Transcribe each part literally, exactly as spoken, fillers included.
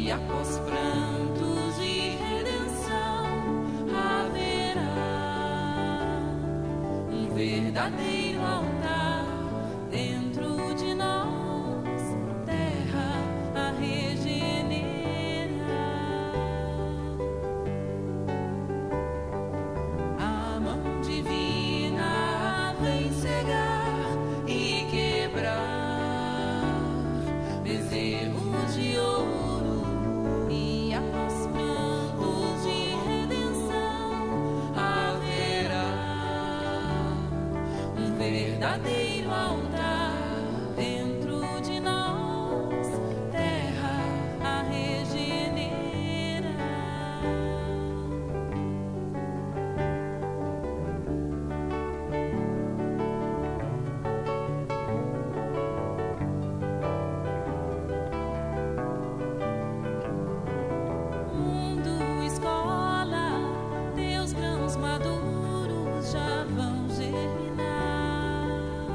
e após prantos de redenção haverá um verdadeiro altar dentro de nós, terra a regenerar. A mão divina vem cegar e quebrar bezerros de ouro e após prantos de redenção haverá um verdadeiro altar dentro de nós, terra a regenerar. Mundo, escola, teus grãos maduros já vão germinar.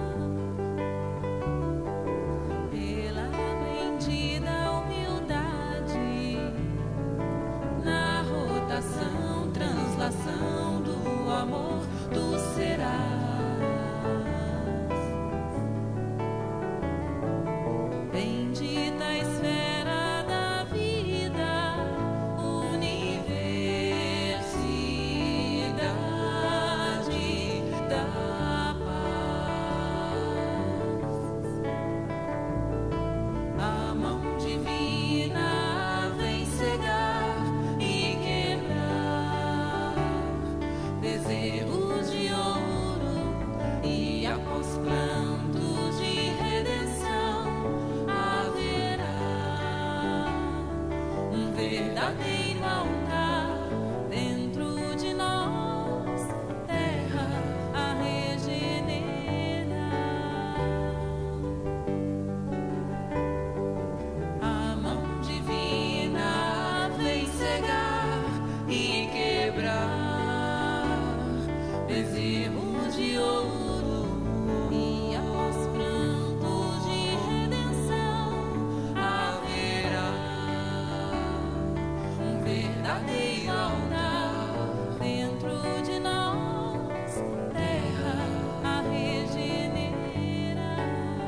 Pela aprendida humildade, na rotação, translação do amor, tu serás. Bendita a esfera da vida, universidade da paz. A mão divina vem cegar e quebrar bezerros de ouro e após prantos de redenção haverá um verdadeiro altar dentro de nós, terra a regenerar. A mão divina vem cegar e quebrar bezerros de ouro e após prantos de redenção haverá um verdadeiro altar dentro de nós, terra a regenerar.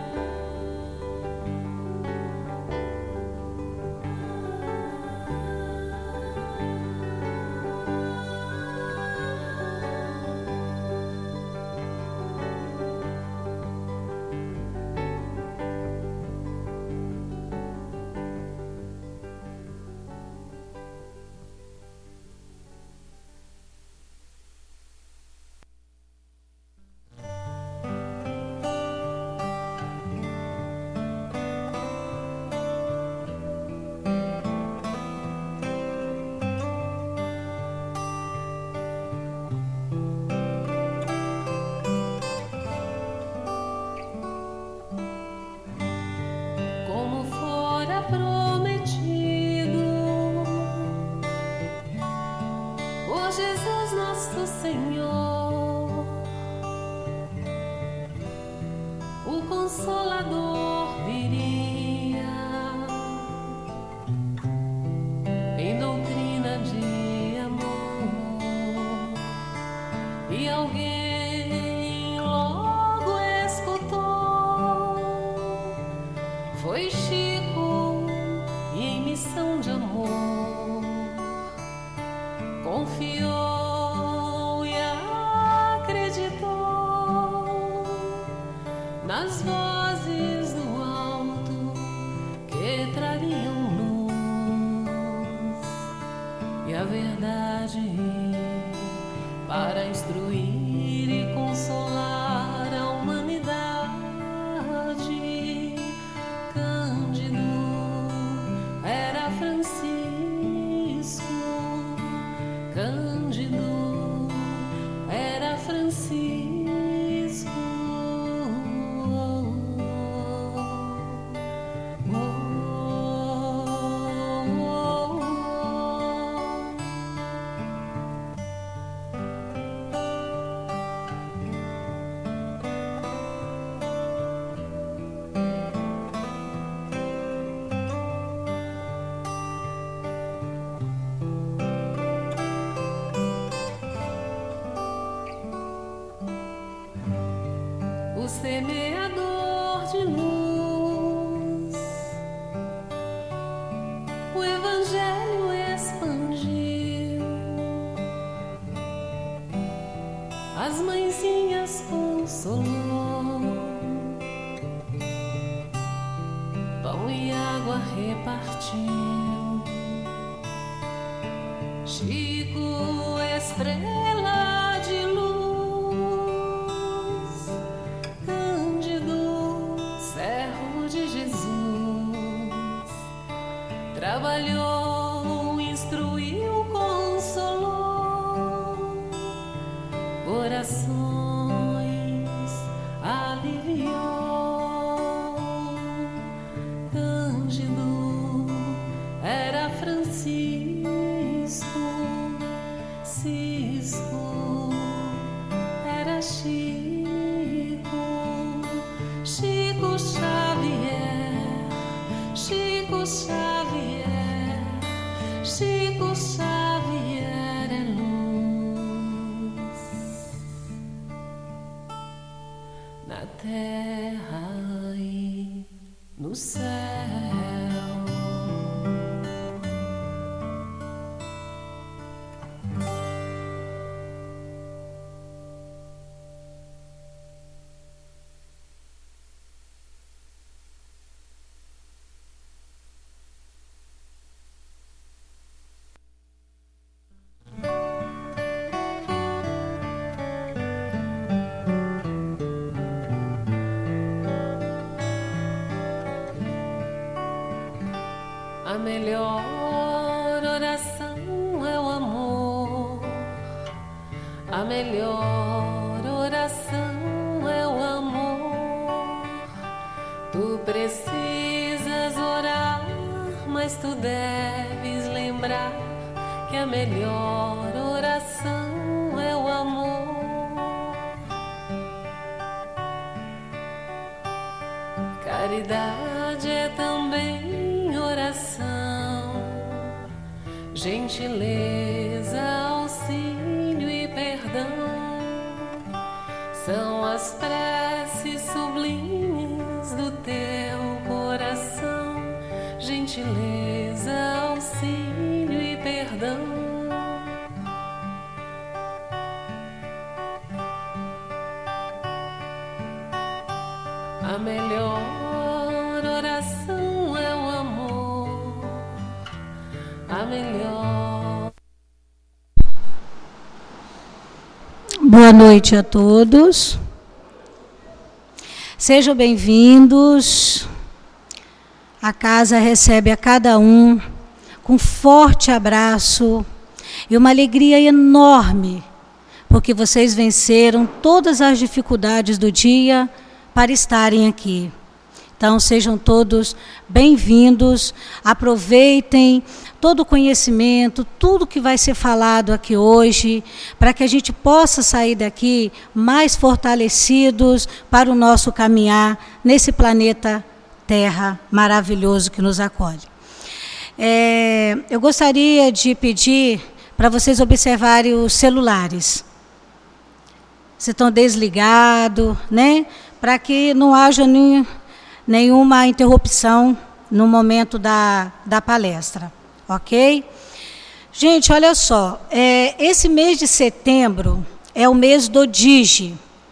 Como fora prometido por Jesus nosso Senhor, o Consolador viria em doutrina de amor, e alguém logo escutou. Foi Chico e em missão de amor confiou e acreditou nas vozes do alto que trariam luz e a verdade para instruir e consolar a humanidade. Cândido era Francisco, Cândido era Francisco. Oh, oh, oh. as mãezinhas consolou, pão e água repartiu. Chico, estrela de luz, Cândido, servo de Jesus, trabalhou, instruiu, consolou, corações aliviou. Cândido era Francisco, Cisco era Chico, Chico Xavier, Chico Xavier, Chico Xavier é luz na terra e no céu. A melhor oração é o amor, a melhor oração é o amor. Tu precisas orar, mas tu deves lembrar que a melhor oração é o amor. Caridade é também oração, gentileza, auxílio e perdão são as preces sublimes do teu coração. Gentileza, auxílio e perdão. A melhor oração é o amor, a melhor. Boa noite a todos. Sejam bem-vindos. A casa recebe a cada um com um forte abraço e uma alegria enorme, porque vocês venceram todas as dificuldades do dia para estarem aqui. Então, sejam todos bem-vindos, aproveitem todo o conhecimento, tudo que vai ser falado aqui hoje, para que a gente possa sair daqui mais fortalecidos para o nosso caminhar nesse planeta Terra maravilhoso que nos acolhe. É, eu gostaria de pedir para vocês observarem os celulares. Vocês estão desligados, né? Para que não haja nenhum... nenhuma interrupção no momento da, da palestra, ok? Gente, olha só, é, esse mês de setembro é o mês do D I G.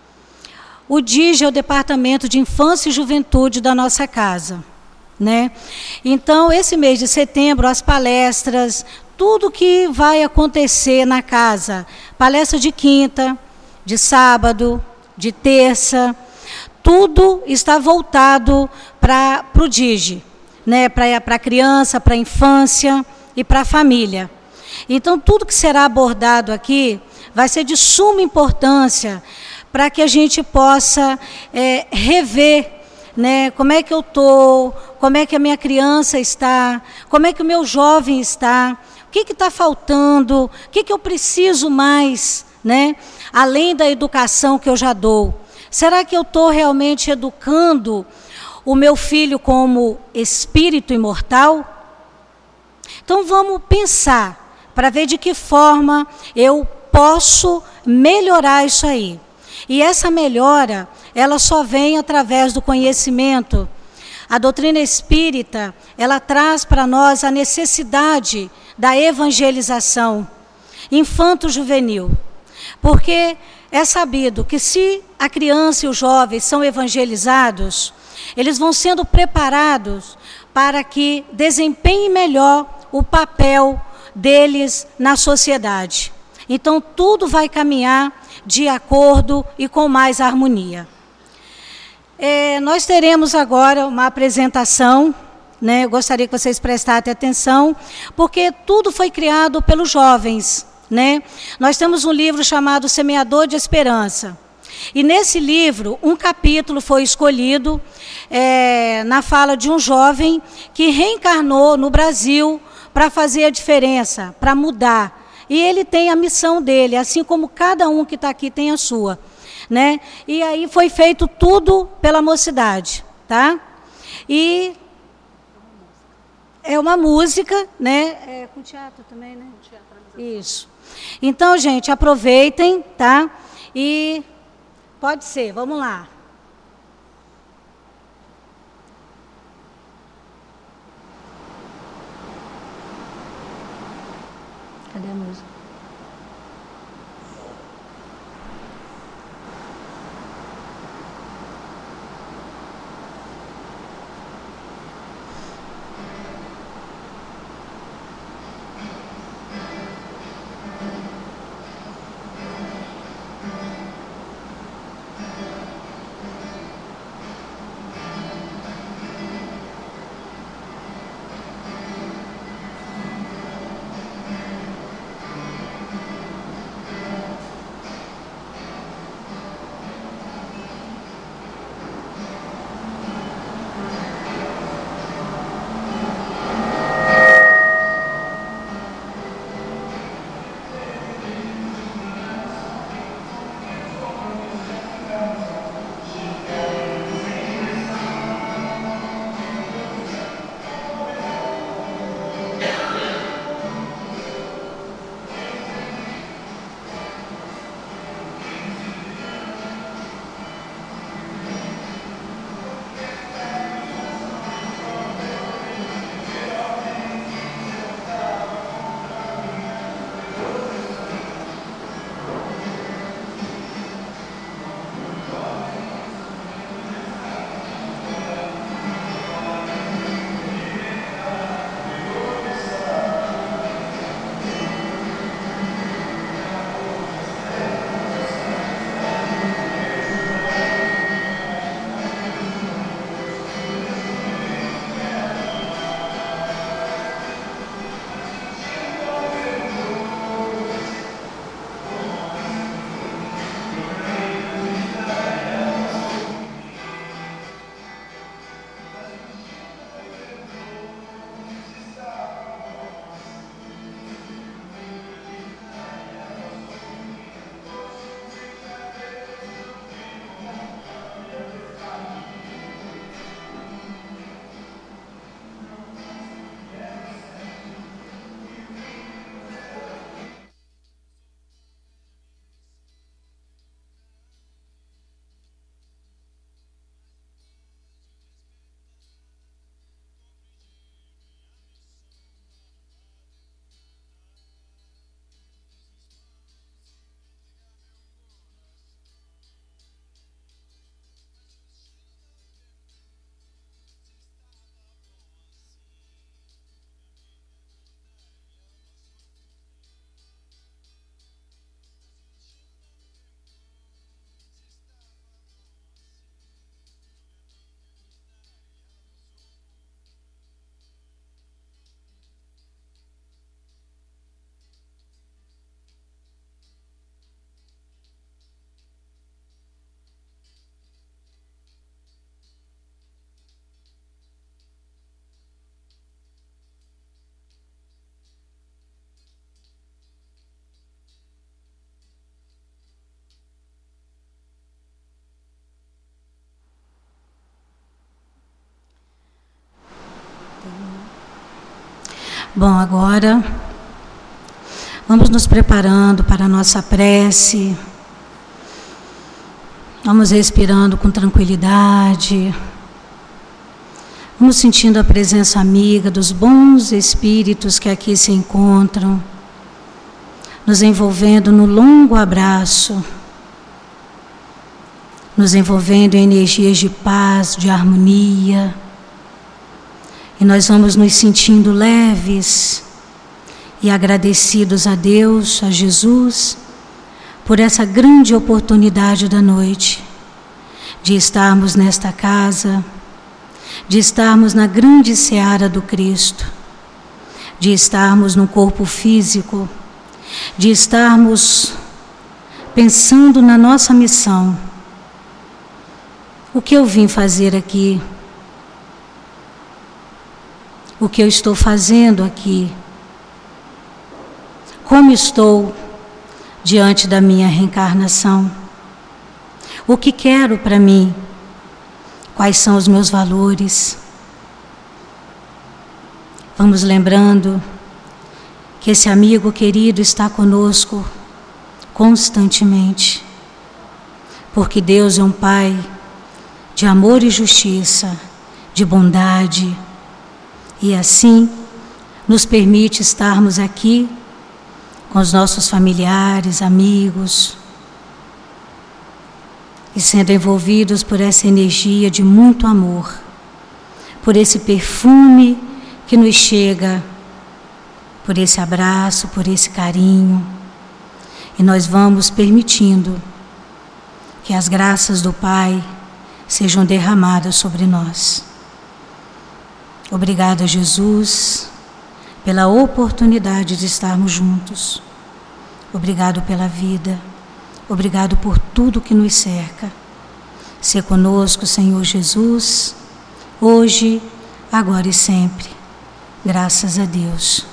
O D I G é o Departamento de Infância e Juventude da nossa casa, né? Então, esse mês de setembro, as palestras, tudo que vai acontecer na casa, palestra de quinta, de sábado, de terça, tudo está voltado para o D I G, né? Para a criança, para a infância e para a família. Então, tudo que será abordado aqui vai ser de suma importância para que a gente possa é, rever, né? Como é que eu estou, como é que a minha criança está, como é que o meu jovem está, o que está faltando, o que, que eu preciso mais, né? Além da educação que eu já dou. Será que eu estou realmente educando o meu filho como espírito imortal? Então vamos pensar para ver de que forma eu posso melhorar isso aí. E essa melhora, ela só vem através do conhecimento. A doutrina espírita, ela traz para nós a necessidade da evangelização infanto-juvenil. Porque é sabido que se a criança e os jovens são evangelizados, eles vão sendo preparados para que desempenhem melhor o papel deles na sociedade. Então, tudo vai caminhar de acordo e com mais harmonia. É, nós teremos agora uma apresentação, né? Eu gostaria que vocês prestassem atenção, porque tudo foi criado pelos jovens, né? Nós temos um livro chamado Semeador de Esperança. E nesse livro, um capítulo foi escolhido é, na fala de um jovem que reencarnou no Brasil para fazer a diferença, para mudar. E ele tem a missão dele, assim como cada um que está aqui tem a sua, né? E aí foi feito tudo pela mocidade, tá? E é uma música, né? É com teatro também, né? Isso. Então, gente, aproveitem, tá? E pode ser, vamos lá. Cadê a música? Bom, agora vamos nos preparando para a nossa prece. Vamos respirando com tranquilidade. Vamos sentindo a presença amiga dos bons espíritos que aqui se encontram, nos envolvendo no longo abraço nos envolvendo em energias de paz, de harmonia. E nós vamos nos sentindo leves e agradecidos a Deus, a Jesus, por essa grande oportunidade da noite, de estarmos nesta casa, de estarmos na grande seara do Cristo, de estarmos no corpo físico, de estarmos pensando na nossa missão. O que eu vim fazer aqui? O que eu estou fazendo aqui? Como estou diante da minha reencarnação? O que quero para mim? Quais são os meus valores? Vamos lembrando que esse amigo querido está conosco constantemente, porque Deus é um Pai de amor e justiça, de bondade, e assim nos permite estarmos aqui com os nossos familiares, amigos, e sendo envolvidos por essa energia de muito amor, por esse perfume que nos chega, por esse abraço, por esse carinho. E nós vamos permitindo que as graças do Pai sejam derramadas sobre nós. Obrigada, Jesus, pela oportunidade de estarmos juntos. Obrigado pela vida. Obrigado por tudo que nos cerca. Se conosco, Senhor Jesus, hoje, agora e sempre. Graças a Deus.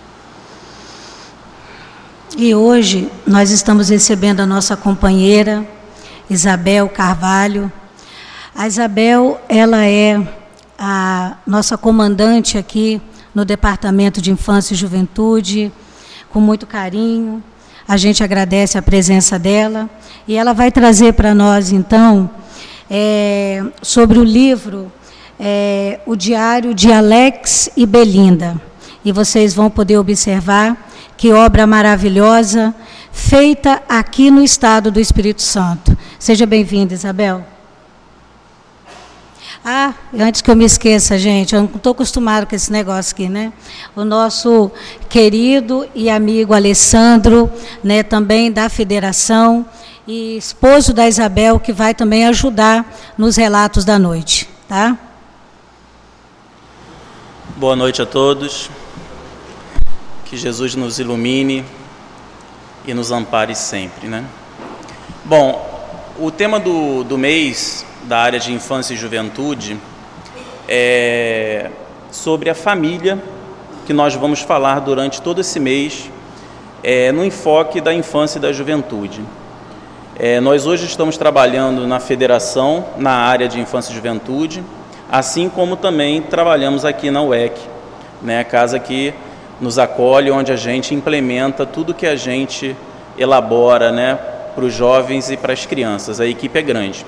E hoje nós estamos recebendo a nossa companheira Isabel Carvalho. A Isabel, ela é a nossa comandante aqui no Departamento de Infância e Juventude, com muito carinho. A gente agradece a presença dela e ela vai trazer para nós, então, é, sobre o livro é, O Diário de Alex e Belinda. E vocês vão poder observar que obra maravilhosa, feita aqui no estado do Espírito Santo. Seja bem-vinda, Isabel. Ah, antes que eu me esqueça, gente, eu não estou acostumado com esse negócio aqui, né? O nosso querido e amigo Alessandro, né, também da Federação, e esposo da Isabel, que vai também ajudar nos relatos da noite, tá? Boa noite a todos. Que Jesus nos ilumine e nos ampare sempre, né? Bom, o tema do, do mês da área de infância e juventude é sobre a família, que nós vamos falar durante todo esse mês, é, no enfoque da infância e da juventude. É, nós hoje estamos trabalhando na federação, na área de infância e juventude, assim como também trabalhamos aqui na U E C, né, a casa que nos acolhe, onde a gente implementa tudo que a gente elabora, né, para os jovens e para as crianças. A equipe é grande.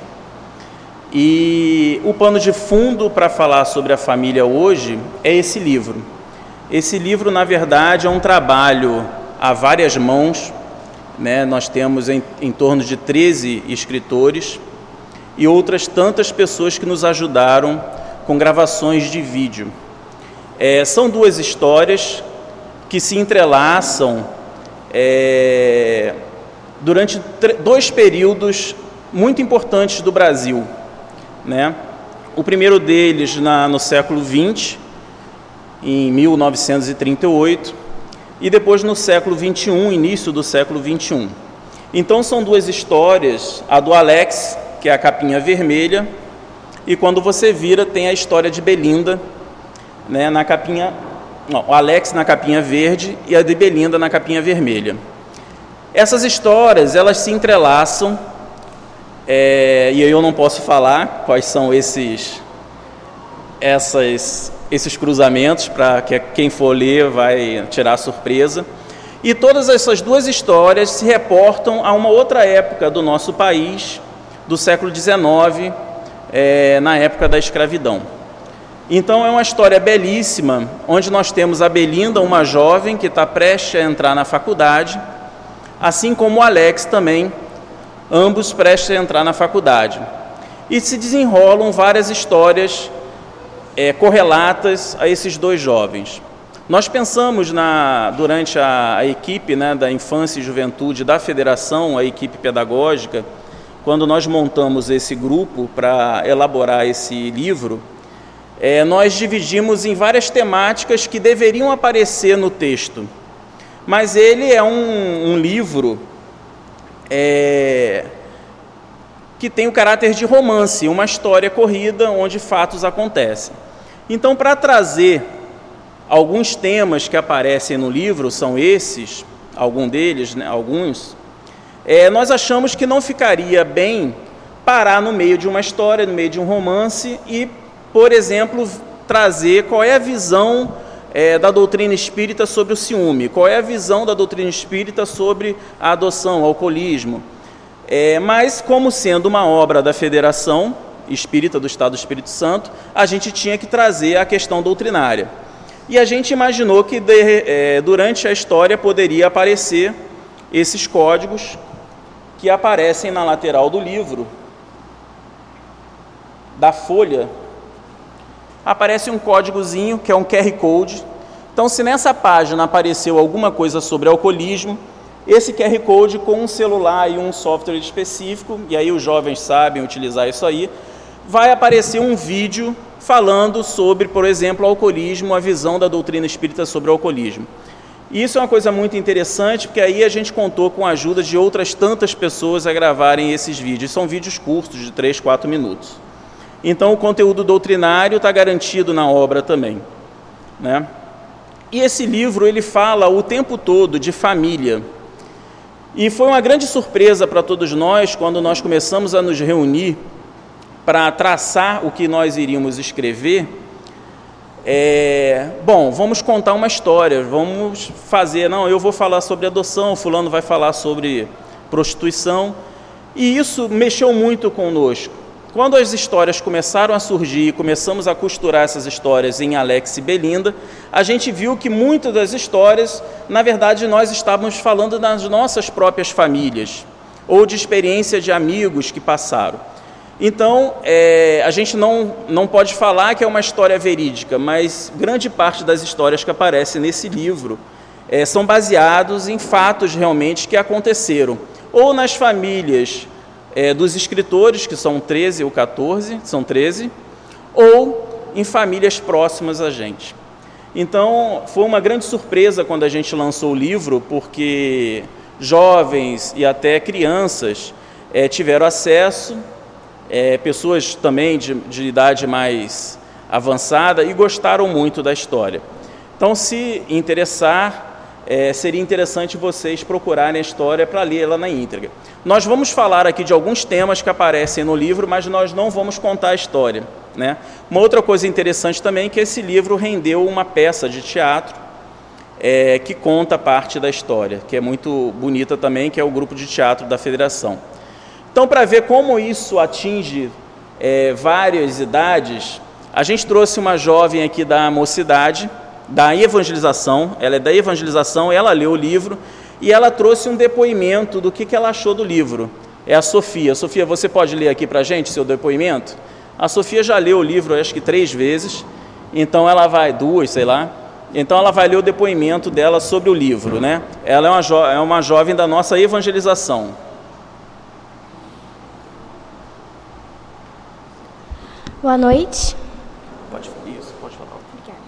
E o pano de fundo para falar sobre a família hoje é esse livro. Esse livro, na verdade, é um trabalho a várias mãos, né? Nós temos em, em torno de treze escritores e outras tantas pessoas que nos ajudaram com gravações de vídeo. É, são duas histórias que se entrelaçam é, durante dois períodos muito importantes do Brasil, né? O primeiro deles na, no século vinte, em mil novecentos e trinta e oito, e depois no século vinte e um, início do século vinte e um. Então são duas histórias, a do Alex, que é a capinha vermelha, e quando você vira tem a história de Belinda, né, na capinha, não, o Alex na capinha verde e a de Belinda na capinha vermelha. Essas histórias, elas se entrelaçam, é, e eu não posso falar quais são esses, essas, esses cruzamentos, para que quem for ler vai tirar a surpresa. E todas essas duas histórias se reportam a uma outra época do nosso país, do século dezenove, é, na época da escravidão. Então é uma história belíssima, onde nós temos a Belinda, uma jovem que está prestes a entrar na faculdade, assim como o Alex também, ambos prestes a entrar na faculdade. E se desenrolam várias histórias é, correlatas a esses dois jovens. Nós pensamos, na, durante a, a equipe né, da Infância e Juventude da Federação, a equipe pedagógica, quando nós montamos esse grupo para elaborar esse livro, é, nós dividimos em várias temáticas que deveriam aparecer no texto. Mas ele é um, um livro é, que tem o caráter de romance, uma história corrida onde fatos acontecem. Então, para trazer alguns temas que aparecem no livro, são esses, algum deles, né, alguns, é, nós achamos que não ficaria bem parar no meio de uma história, no meio de um romance e, por exemplo, trazer qual é a visão é, da doutrina espírita sobre o ciúme, qual é a visão da doutrina espírita sobre a adoção, o alcoolismo. É, mas, como sendo uma obra da Federação Espírita do Estado do Espírito Santo, a gente tinha que trazer a questão doutrinária. E a gente imaginou que de, é, durante a história poderia aparecer esses códigos que aparecem na lateral do livro, da folha. Aparece um códigozinho que é um Q R Code. Então, se nessa página apareceu alguma coisa sobre alcoolismo, esse Q R Code com um celular e um software específico, e aí os jovens sabem utilizar isso aí, vai aparecer um vídeo falando sobre, por exemplo, o alcoolismo, a visão da doutrina espírita sobre o alcoolismo. E isso é uma coisa muito interessante, porque aí a gente contou com a ajuda de outras tantas pessoas a gravarem esses vídeos. São vídeos curtos, de três, quatro minutos. Então, o conteúdo doutrinário está garantido na obra também, né? E esse livro, ele fala o tempo todo de família. E foi uma grande surpresa para todos nós, quando nós começamos a nos reunir para traçar o que nós iríamos escrever. É, bom, vamos contar uma história, vamos fazer, não, eu vou falar sobre adoção, fulano vai falar sobre prostituição, e isso mexeu muito conosco. Quando as histórias começaram a surgir, começamos a costurar essas histórias em Alex e Belinda, a gente viu que muitas das histórias, na verdade, nós estávamos falando das nossas próprias famílias, ou de experiência de amigos que passaram. Então, é, a gente não, não pode falar que é uma história verídica, mas grande parte das histórias que aparecem nesse livro é, são baseados em fatos realmente que aconteceram, ou nas famílias é, dos escritores, que são treze ou quatorze, são treze, ou em famílias próximas a gente. Então, foi uma grande surpresa quando a gente lançou o livro, porque jovens e até crianças é, tiveram acesso, É, pessoas também de, de idade mais avançada e gostaram muito da história. Então, se interessar, é, seria interessante vocês procurarem a história para lê-la na íntegra. Nós vamos falar aqui de alguns temas que aparecem no livro, mas nós não vamos contar a história, né? Uma outra coisa interessante também é que esse livro rendeu uma peça de teatro é, que conta parte da história, que é muito bonita também, que é o grupo de teatro da Federação. Então, para ver como isso atinge é, várias idades, a gente trouxe uma jovem aqui da mocidade, da evangelização, ela é da evangelização, ela leu o livro e ela trouxe um depoimento do que, que ela achou do livro. É a Sofia. Sofia, você pode ler aqui para a gente seu depoimento? A Sofia já leu o livro, acho que três vezes, então ela vai, duas, sei lá, então ela vai ler o depoimento dela sobre o livro, né? Ela é uma, jo- é uma jovem da nossa evangelização. Boa noite. Pode, isso, pode falar. Obrigada.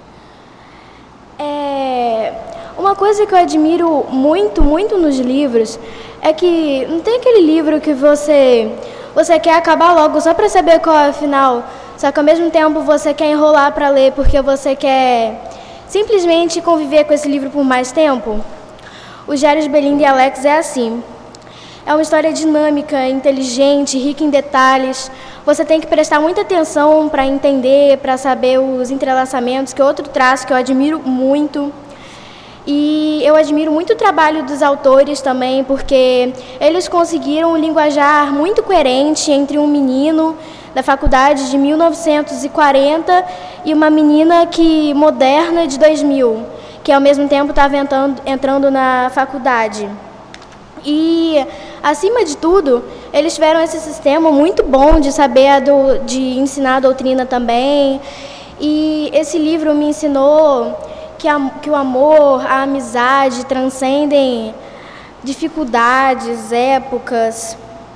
É, uma coisa que eu admiro muito, muito nos livros é que não tem aquele livro que você, você quer acabar logo só para saber qual é o final, só que ao mesmo tempo você quer enrolar para ler porque você quer simplesmente conviver com esse livro por mais tempo. Os Diários de Belinda e Alex é assim. É uma história dinâmica, inteligente, rica em detalhes. Você tem que prestar muita atenção para entender, para saber os entrelaçamentos, que é outro traço que eu admiro muito. E eu admiro muito o trabalho dos autores também, porque eles conseguiram um linguajar muito coerente entre um menino da faculdade de mil novecentos e quarenta e uma menina que moderna de dois mil, que ao mesmo tempo estava entrando, entrando na faculdade. E, acima de tudo, eles tiveram esse sistema muito bom de saber, a do, de ensinar a doutrina também. E esse livro me ensinou que, a, que o amor, a amizade transcendem dificuldades, épocas.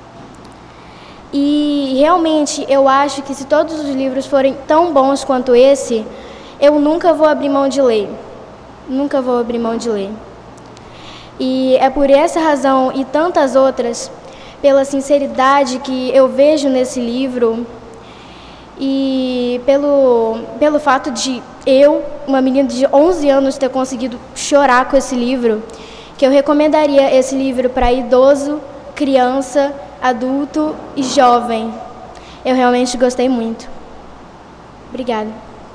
E realmente eu acho que se todos os livros forem tão bons quanto esse, eu nunca vou abrir mão de ler. Nunca vou abrir mão de ler. E é por essa razão e tantas outras, pela sinceridade que eu vejo nesse livro e pelo, pelo fato de eu, uma menina de onze anos, ter conseguido chorar com esse livro, que eu recomendaria esse livro para idoso, criança, adulto e jovem. Eu realmente gostei muito. Obrigada.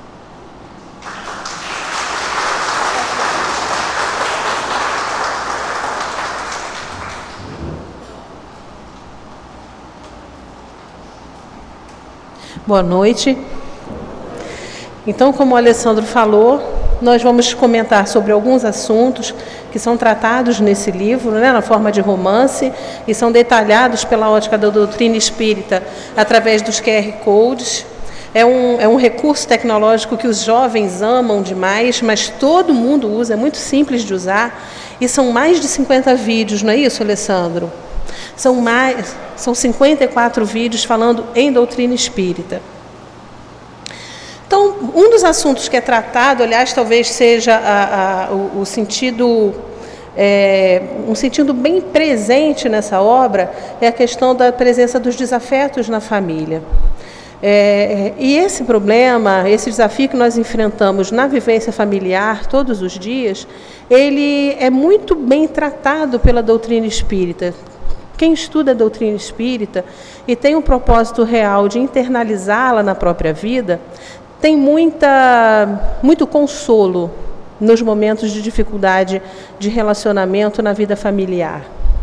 Boa noite. Então, como o Alessandro falou, nós vamos comentar sobre alguns assuntos que são tratados nesse livro, né, na forma de romance, e são detalhados pela ótica da doutrina espírita através dos Q R Codes. É um, é um recurso tecnológico que os jovens amam demais, mas todo mundo usa, é muito simples de usar, e são mais de cinquenta vídeos, não é isso, Alessandro? São, mais, são cinquenta e quatro vídeos falando em doutrina espírita. Então, um dos assuntos que é tratado, aliás, talvez seja a, a, o, o sentido, é, um sentido bem presente nessa obra, é a questão da presença dos desafetos na família. É, e esse problema, esse desafio que nós enfrentamos na vivência familiar todos os dias, ele é muito bem tratado pela doutrina espírita. Quem estuda a doutrina espírita e tem um propósito real de internalizá-la na própria vida, tem muita, muito consolo nos momentos de dificuldade de relacionamento na vida familiar.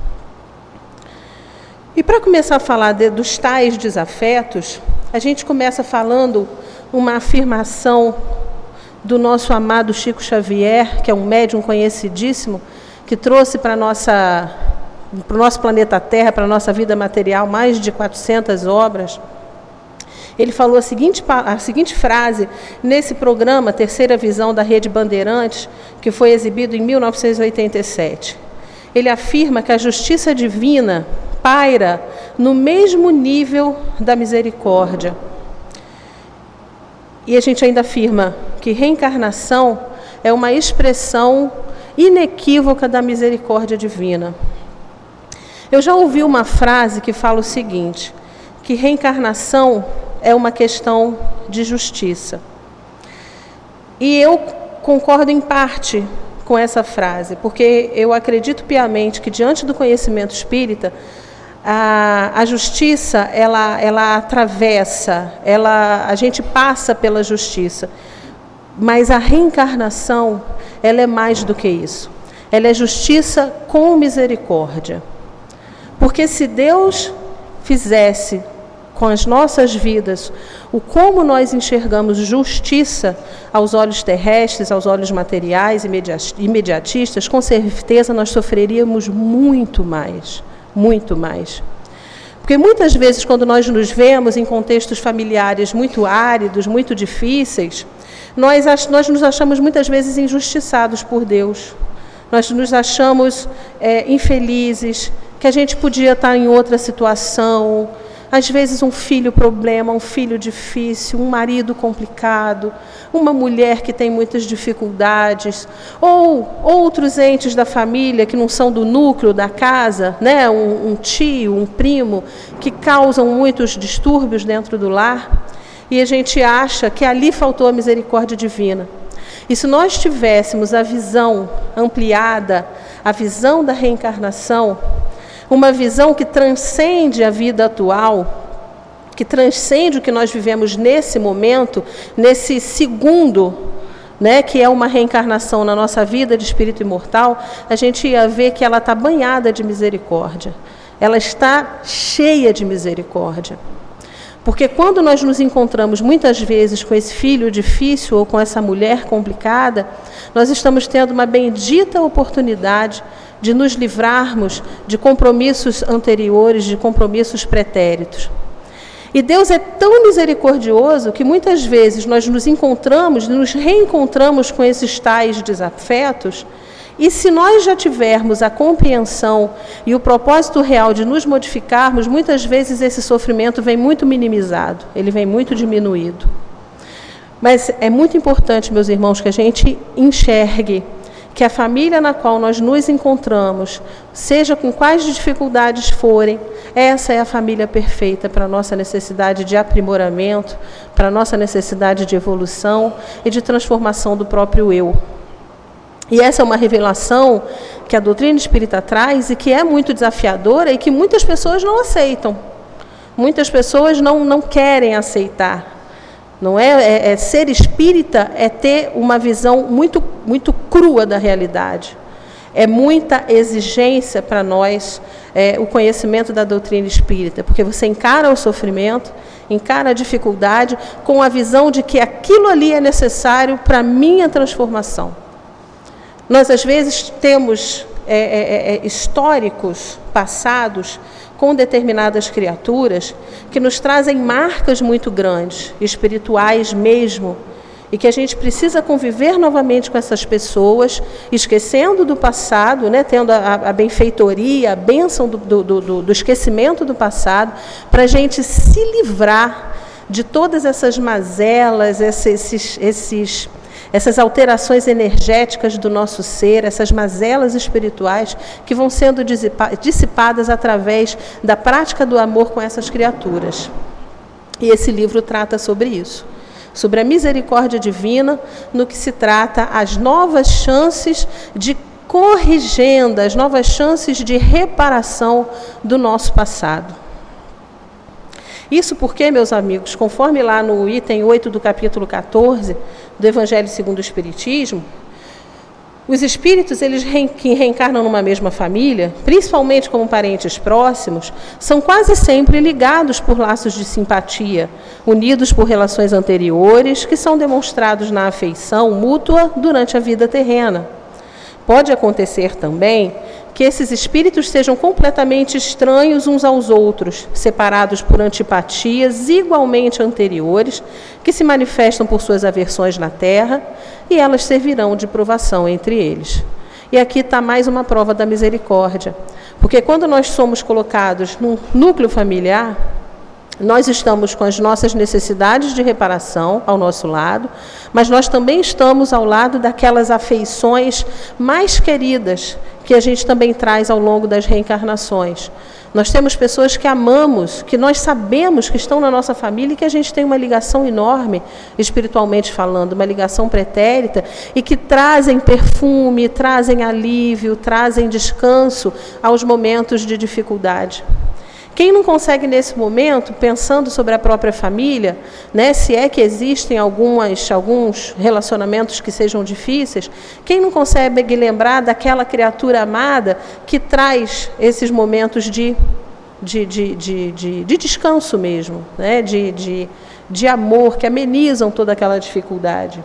E para começar a falar de, dos tais desafetos, a gente começa falando uma afirmação do nosso amado Chico Xavier, que é um médium conhecidíssimo, que trouxe para a nossa... para o nosso planeta Terra, para a nossa vida material, mais de quatrocentas obras. Ele falou a seguinte, a seguinte frase nesse programa Terceira Visão da Rede Bandeirantes, que foi exibido em mil novecentos e oitenta e sete. Ele afirma que a justiça divina paira no mesmo nível da misericórdia. E a gente ainda afirma que reencarnação é uma expressão inequívoca da misericórdia divina. Eu já ouvi uma frase que fala o seguinte, que reencarnação é uma questão de justiça. E eu concordo em parte com essa frase, porque eu acredito piamente que diante do conhecimento espírita, a, a justiça, ela, ela atravessa, ela, a gente passa pela justiça, mas a reencarnação, ela é mais do que isso. Ela é justiça com misericórdia. Porque se Deus fizesse com as nossas vidas o como nós enxergamos justiça aos olhos terrestres, aos olhos materiais, imediatistas, com certeza nós sofreríamos muito mais, muito mais. Porque muitas vezes quando nós nos vemos em contextos familiares muito áridos, muito difíceis, nós, nós nos achamos muitas vezes injustiçados por Deus. Nós nos achamos é, infelizes, que a gente podia estar em outra situação, às vezes um filho problema, um filho difícil, um marido complicado, uma mulher que tem muitas dificuldades, ou outros entes da família que não são do núcleo da casa, né? um, um tio, um primo, que causam muitos distúrbios dentro do lar, e a gente acha que ali faltou a misericórdia divina. E se nós tivéssemos a visão ampliada, a visão da reencarnação, uma visão que transcende a vida atual, que transcende o que nós vivemos nesse momento, nesse segundo, né, que é uma reencarnação na nossa vida de espírito imortal, a gente ia ver que ela está banhada de misericórdia. Ela está cheia de misericórdia. Porque quando nós nos encontramos muitas vezes com esse filho difícil ou com essa mulher complicada, nós estamos tendo uma bendita oportunidade de nos livrarmos de compromissos anteriores, de compromissos pretéritos. E Deus é tão misericordioso que muitas vezes nós nos encontramos, nos reencontramos com esses tais desafetos, e se nós já tivermos a compreensão e o propósito real de nos modificarmos, muitas vezes esse sofrimento vem muito minimizado, ele vem muito diminuído. Mas é muito importante, meus irmãos, que a gente enxergue que a família na qual nós nos encontramos, seja com quais dificuldades forem, essa é a família perfeita para a nossa necessidade de aprimoramento, para a nossa necessidade de evolução e de transformação do próprio eu. E essa é uma revelação que a doutrina espírita traz e que é muito desafiadora e que muitas pessoas não aceitam. Muitas pessoas não, não querem aceitar. Não é, é, é ser espírita é ter uma visão muito, muito crua da realidade. É muita exigência para nós é, o conhecimento da doutrina espírita, porque você encara o sofrimento, encara a dificuldade com a visão de que aquilo ali é necessário para a minha transformação. Nós, às vezes, temos é, é, é, históricos passados com determinadas criaturas que nos trazem marcas muito grandes, espirituais mesmo, e que a gente precisa conviver novamente com essas pessoas, esquecendo do passado, né, tendo a, a benfeitoria, a bênção do, do, do, do esquecimento do passado, para a gente se livrar de todas essas mazelas, esses... esses essas alterações energéticas do nosso ser, essas mazelas espirituais que vão sendo dissipadas através da prática do amor com essas criaturas. E esse livro trata sobre isso, sobre a misericórdia divina, no que se trata as novas chances de corrigenda, as novas chances de reparação do nosso passado. Isso porque, meus amigos, conforme lá no item oito do capítulo catorze do Evangelho segundo o Espiritismo, os espíritos eles que reencarnam numa mesma família, principalmente como parentes próximos, são quase sempre ligados por laços de simpatia, unidos por relações anteriores, que são demonstrados na afeição mútua durante a vida terrena. Pode acontecer também que esses espíritos sejam completamente estranhos uns aos outros, separados por antipatias igualmente anteriores, que se manifestam por suas aversões na terra, e elas servirão de provação entre eles. E aqui está mais uma prova da misericórdia, porque quando nós somos colocados num núcleo familiar, nós estamos com as nossas necessidades de reparação ao nosso lado, mas nós também estamos ao lado daquelas afeições mais queridas que a gente também traz ao longo das reencarnações. Nós temos pessoas que amamos, que nós sabemos que estão na nossa família e que a gente tem uma ligação enorme, espiritualmente falando, uma ligação pretérita, e que trazem perfume, trazem alívio, trazem descanso aos momentos de dificuldade. Quem não consegue, nesse momento, pensando sobre a própria família, né, se é que existem algumas, alguns relacionamentos que sejam difíceis, quem não consegue lembrar daquela criatura amada que traz esses momentos de, de, de, de, de, de descanso mesmo, né, de, de, de amor, que amenizam toda aquela dificuldade.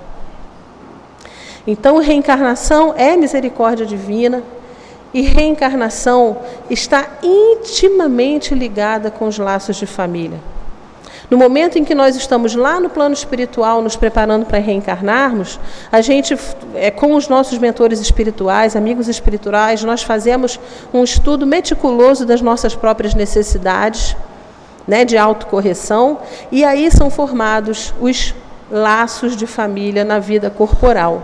Então, reencarnação é misericórdia divina, e reencarnação está intimamente ligada com os laços de família. No momento em que nós estamos lá no plano espiritual, nos preparando para reencarnarmos, a gente, é, com os nossos mentores espirituais, amigos espirituais, nós fazemos um estudo meticuloso das nossas próprias necessidades, né, de autocorreção, e aí são formados os laços de família na vida corporal.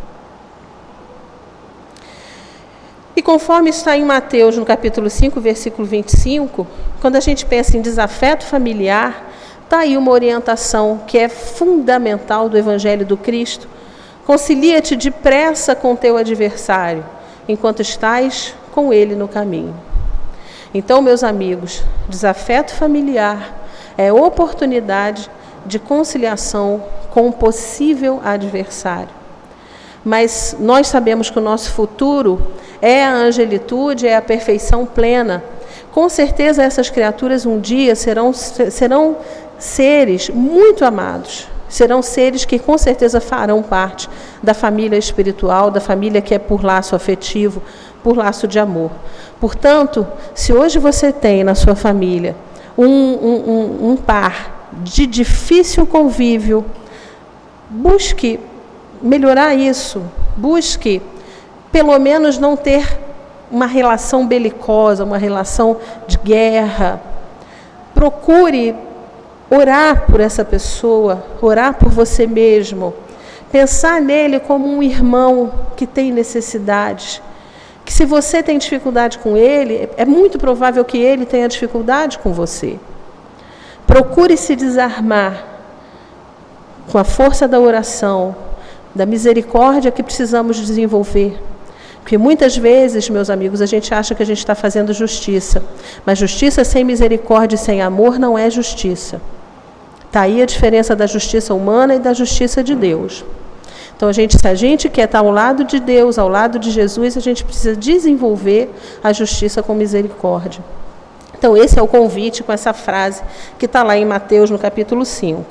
E conforme está em Mateus, no capítulo cinco, versículo vinte e cinco, quando a gente pensa em desafeto familiar, está aí uma orientação que é fundamental do Evangelho do Cristo. Concilia-te depressa com teu adversário, enquanto estás com ele no caminho. Então, meus amigos, desafeto familiar é oportunidade de conciliação com um possível adversário. Mas nós sabemos que o nosso futuro é a angelitude, é a perfeição plena. Com certeza essas criaturas um dia serão, serão seres muito amados. Serão seres que com certeza farão parte da família espiritual, da família que é por laço afetivo, por laço de amor. Portanto, se hoje você tem na sua família um, um, um, um par de difícil convívio, busque melhorar isso, busque pelo menos não ter uma relação belicosa, uma relação de guerra. Procure orar por essa pessoa, orar por você mesmo, pensar nele como um irmão que tem necessidades, que se você tem dificuldade com ele, é muito provável que ele tenha dificuldade com você. Procure se desarmar com a força da oração, da misericórdia que precisamos desenvolver. Porque muitas vezes, meus amigos, a gente acha que a gente está fazendo justiça, mas justiça sem misericórdia e sem amor não é justiça. Está aí a diferença da justiça humana e da justiça de Deus. Então, a gente, se a gente quer estar ao lado de Deus, ao lado de Jesus, a gente precisa desenvolver a justiça com misericórdia. Então, esse é o convite com essa frase que está lá em Mateus, no capítulo cinco.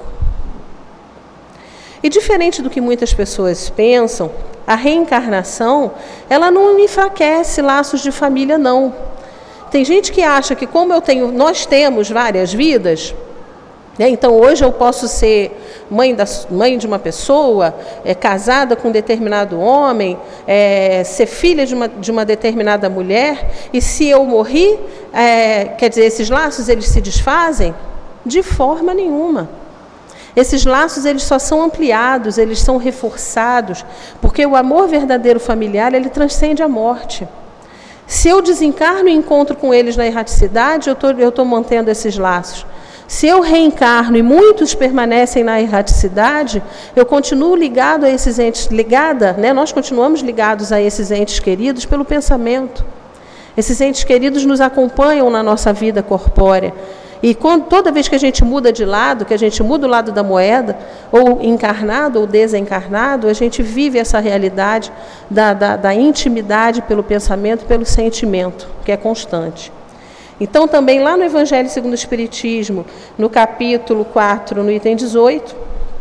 E diferente do que muitas pessoas pensam, a reencarnação, ela não enfraquece laços de família, não. Tem gente que acha que como eu tenho, nós temos várias vidas, né, então hoje eu posso ser mãe, da, mãe de uma pessoa, é, casada com um determinado homem, é, ser filha de uma, de uma determinada mulher, e se eu morri, é, quer dizer, esses laços eles se desfazem? De forma nenhuma. Esses laços eles só são ampliados, eles são reforçados, porque o amor verdadeiro familiar ele transcende a morte. Se eu desencarno e encontro com eles na erraticidade, eu estou eu estou mantendo esses laços. Se eu reencarno e muitos permanecem na erraticidade, eu continuo ligado a esses entes, ligada, né? Nós continuamos ligados a esses entes queridos pelo pensamento. Esses entes queridos nos acompanham na nossa vida corpórea. E quando, toda vez que a gente muda de lado, que a gente muda o lado da moeda, ou encarnado ou desencarnado, a gente vive essa realidade da, da, da intimidade pelo pensamento, pelo sentimento, que é constante. Então, também lá no Evangelho segundo o Espiritismo, no capítulo quatro, no item dezoito,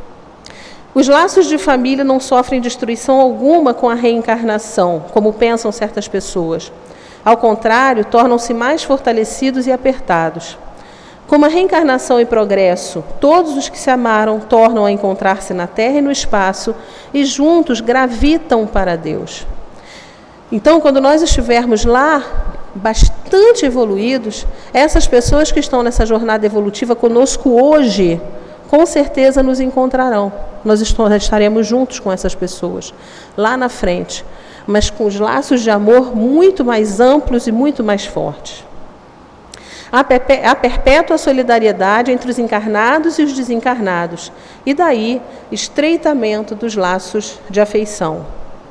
os laços de família não sofrem destruição alguma com a reencarnação, como pensam certas pessoas. Ao contrário, tornam-se mais fortalecidos e apertados. Como a reencarnação e progresso, todos os que se amaram tornam a encontrar-se na terra e no espaço e juntos gravitam para Deus. Então, quando nós estivermos lá, bastante evoluídos, essas pessoas que estão nessa jornada evolutiva conosco hoje, com certeza nos encontrarão. Nós estaremos juntos com essas pessoas, lá na frente, mas com os laços de amor muito mais amplos e muito mais fortes. A perpétua solidariedade entre os encarnados e os desencarnados, e daí estreitamento dos laços de afeição.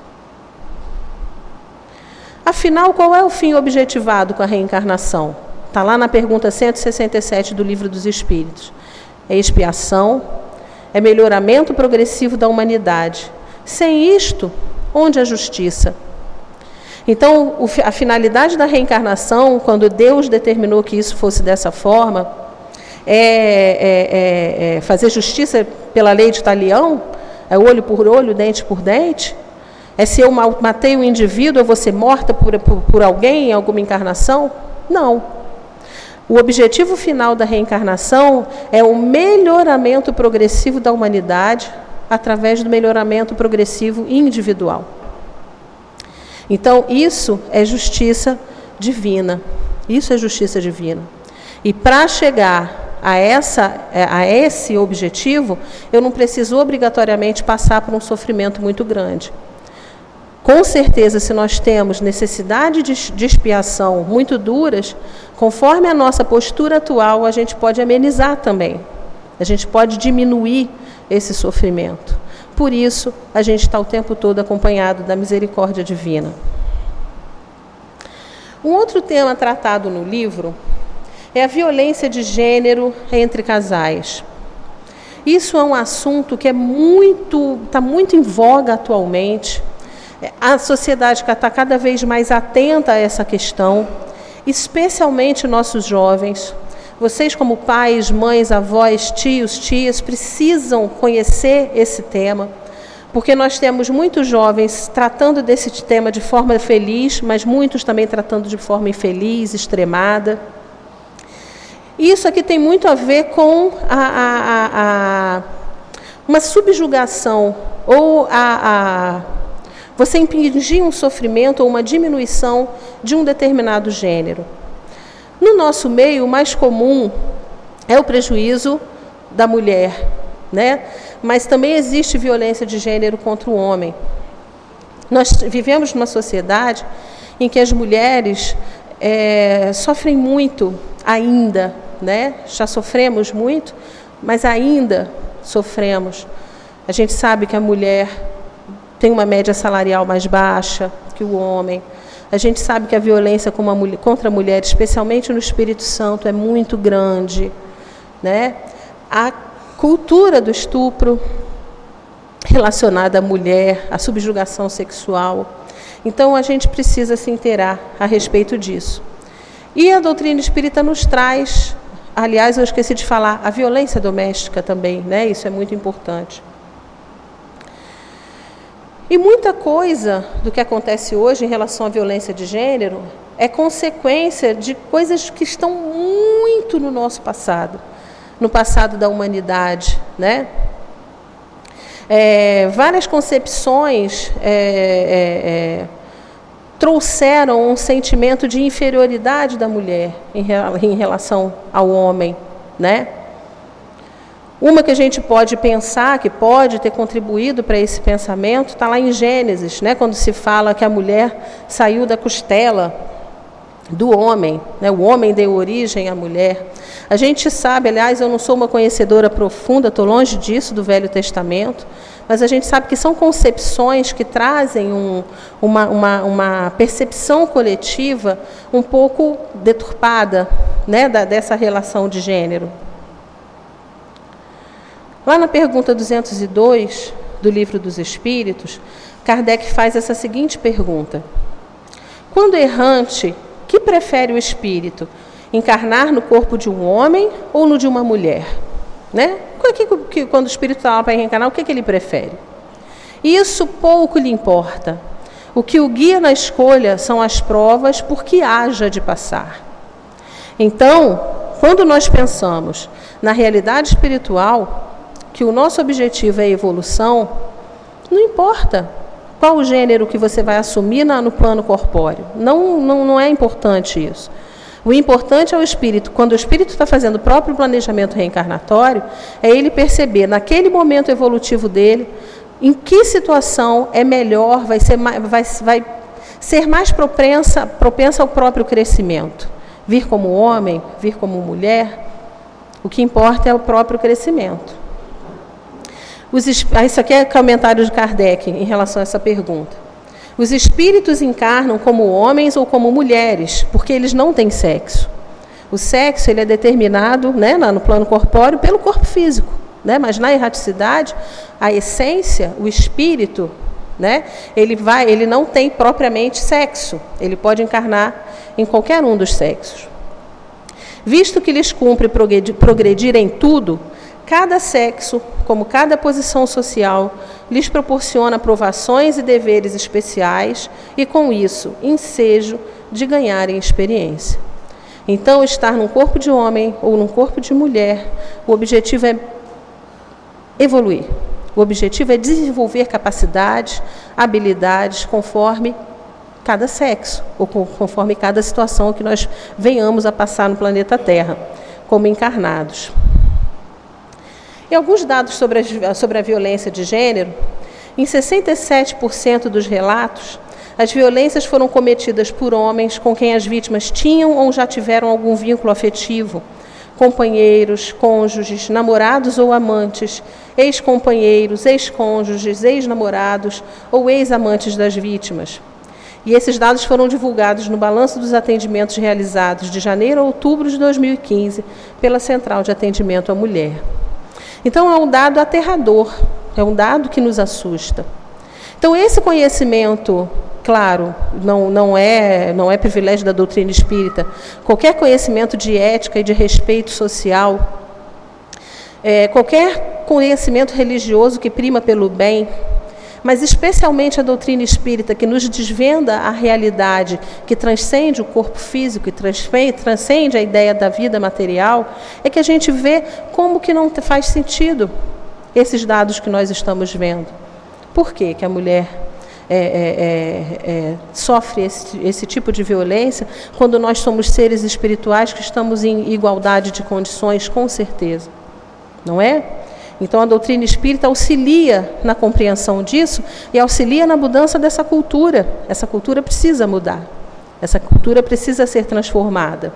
Afinal, qual é o fim objetivado com a reencarnação? Está lá na pergunta cento e sessenta e sete do Livro dos Espíritos. É expiação, é melhoramento progressivo da humanidade. Sem isto, onde a justiça? Então, a finalidade da reencarnação, quando Deus determinou que isso fosse dessa forma, é, é, é fazer justiça pela lei de Talião, é olho por olho, dente por dente. É se eu matei um indivíduo, eu vou ser morta por, por, por alguém em alguma encarnação? Não. O objetivo final da reencarnação é o melhoramento progressivo da humanidade através do melhoramento progressivo individual. Então, isso é justiça divina. Isso é justiça divina. E para chegar a, essa, a esse objetivo, eu não preciso obrigatoriamente passar por um sofrimento muito grande. Com certeza, se nós temos necessidade de, de expiação muito duras, conforme a nossa postura atual, a gente pode amenizar também. A gente pode diminuir esse sofrimento. Por isso, a gente está o tempo todo acompanhado da misericórdia divina. Um outro tema tratado no livro é a violência de gênero entre casais. Isso é um assunto que é muito, está muito em voga atualmente. A sociedade está cada vez mais atenta a essa questão, especialmente nossos jovens. Vocês, como pais, mães, avós, tios, tias, precisam conhecer esse tema, porque nós temos muitos jovens tratando desse tema de forma feliz, mas muitos também tratando de forma infeliz, extremada. Isso aqui tem muito a ver com a, a, a, a, uma subjugação, ou a, a, você impingir um sofrimento ou uma diminuição de um determinado gênero. No nosso meio, o mais comum é o prejuízo da mulher, né? Mas também existe violência de gênero contra o homem. Nós vivemos numa sociedade em que as mulheres é, sofrem muito ainda, né? Já sofremos muito, mas ainda sofremos. A gente sabe que a mulher tem uma média salarial mais baixa que o homem. A gente sabe que a violência contra a mulher, especialmente no Espírito Santo, é muito grande, né? A cultura do estupro relacionada à mulher, à subjugação sexual. Então, a gente precisa se inteirar a respeito disso. E a doutrina espírita nos traz, aliás, eu esqueci de falar, a violência doméstica também, né? Isso é muito importante. E muita coisa do que acontece hoje em relação à violência de gênero é consequência de coisas que estão muito no nosso passado, no passado da humanidade, né? É, várias concepções é, é, é, trouxeram um sentimento de inferioridade da mulher em, em relação ao homem, né? Uma que a gente pode pensar, que pode ter contribuído para esse pensamento, está lá em Gênesis, né, quando se fala que a mulher saiu da costela do homem, né, o homem deu origem à mulher. A gente sabe, aliás, eu não sou uma conhecedora profunda, estou longe disso do Velho Testamento, mas a gente sabe que são concepções que trazem um, uma, uma, uma percepção coletiva um pouco deturpada, né, da, dessa relação de gênero. Lá na pergunta duzentos e dois do Livro dos Espíritos, Kardec faz essa seguinte pergunta: quando errante, que prefere o espírito? Encarnar no corpo de um homem ou no de uma mulher? Né? Quando o espírito está lá para reencarnar, o que, que ele prefere? Isso pouco lhe importa. O que o guia na escolha são as provas por que haja de passar. Então, quando nós pensamos na realidade espiritual, que o nosso objetivo é a evolução, não importa qual o gênero que você vai assumir na, no plano corpóreo. Não, não, não é importante isso. O importante é o espírito. Quando o espírito está fazendo o próprio planejamento reencarnatório, é ele perceber, naquele momento evolutivo dele, em que situação é melhor, vai ser mais, vai, vai ser mais propensa, propensa ao próprio crescimento. Vir como homem, vir como mulher, o que importa é o próprio crescimento. Os, isso aqui é comentário de Kardec em relação a essa pergunta. Os espíritos encarnam como homens ou como mulheres, porque eles não têm sexo. O sexo ele é determinado, né, no plano corpóreo pelo corpo físico, né, mas na erraticidade, a essência, o espírito, né, ele, vai, ele não tem propriamente sexo, ele pode encarnar em qualquer um dos sexos. Visto que lhes cumpre progredir, progredir em tudo, cada sexo, como cada posição social, lhes proporciona provações e deveres especiais e, com isso, ensejo de ganharem experiência. Então, estar num corpo de homem ou num corpo de mulher, o objetivo é evoluir. O objetivo é desenvolver capacidades, habilidades, conforme cada sexo, ou conforme cada situação que nós venhamos a passar no planeta Terra, como encarnados. E alguns dados sobre a, sobre a violência de gênero: em sessenta e sete por cento dos relatos, as violências foram cometidas por homens com quem as vítimas tinham ou já tiveram algum vínculo afetivo, companheiros, cônjuges, namorados ou amantes, ex-companheiros, ex-cônjuges, ex-namorados ou ex-amantes das vítimas. E esses dados foram divulgados no balanço dos atendimentos realizados de janeiro a outubro de dois mil e quinze pela Central de Atendimento à Mulher. Então, é um dado aterrador, é um dado que nos assusta. Então, esse conhecimento claro, não, não, é, não é privilégio da doutrina espírita, qualquer conhecimento de ética e de respeito social, é, qualquer conhecimento religioso que prima pelo bem, mas especialmente a doutrina espírita, que nos desvenda a realidade, que transcende o corpo físico, e transcende a ideia da vida material, é que a gente vê como que não faz sentido esses dados que nós estamos vendo. Por que que a mulher é, é, é, sofre esse, esse tipo de violência, quando nós somos seres espirituais que estamos em igualdade de condições, com certeza, não é? Então a doutrina espírita auxilia na compreensão disso e auxilia na mudança dessa cultura. Essa cultura precisa mudar, essa cultura precisa ser transformada.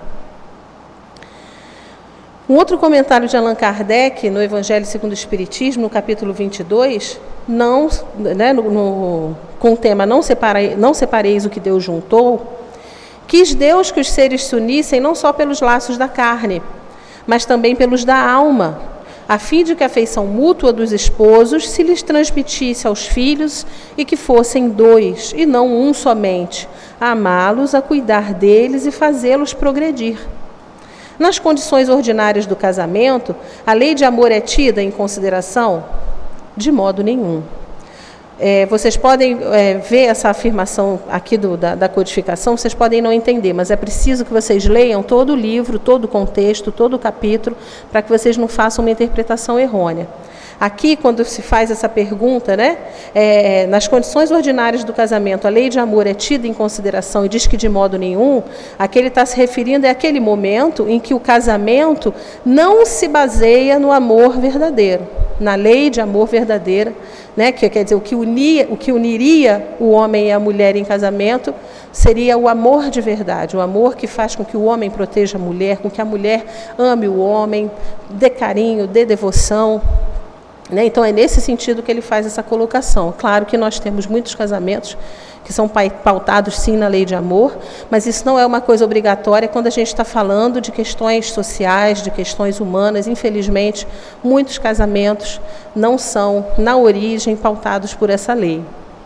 Um outro comentário de Allan Kardec, no Evangelho segundo o Espiritismo, no capítulo vinte e dois, não, né, no, no, com o tema não, separei, não separeis o que Deus juntou, quis Deus que os seres se unissem não só pelos laços da carne, mas também pelos da alma, a fim de que a afeição mútua dos esposos se lhes transmitisse aos filhos e que fossem dois, e não um somente, a amá-los, a cuidar deles e fazê-los progredir. Nas condições ordinárias do casamento, a lei de amor é tida em consideração? De modo nenhum. É, vocês podem é, ver essa afirmação aqui do, da, da codificação, vocês podem não entender, mas é preciso que vocês leiam todo o livro, todo o contexto, todo o capítulo, para que vocês não façam uma interpretação errônea. Aqui, quando se faz essa pergunta, né, é, nas condições ordinárias do casamento, a lei de amor é tida em consideração e diz que de modo nenhum, a que ele está se referindo é aquele momento em que o casamento não se baseia no amor verdadeiro, na lei de amor verdadeira, né, que quer dizer, o que, unia, o que uniria o homem e a mulher em casamento seria o amor de verdade, o amor que faz com que o homem proteja a mulher, com que a mulher ame o homem, dê carinho, dê devoção. Né? Então, é nesse sentido que ele faz essa colocação. Claro que nós temos muitos casamentos que são pautados, sim, na lei de amor, mas isso não é uma coisa obrigatória quando a gente está falando de questões sociais, de questões humanas. Infelizmente, muitos casamentos não são, na origem, pautados por essa lei.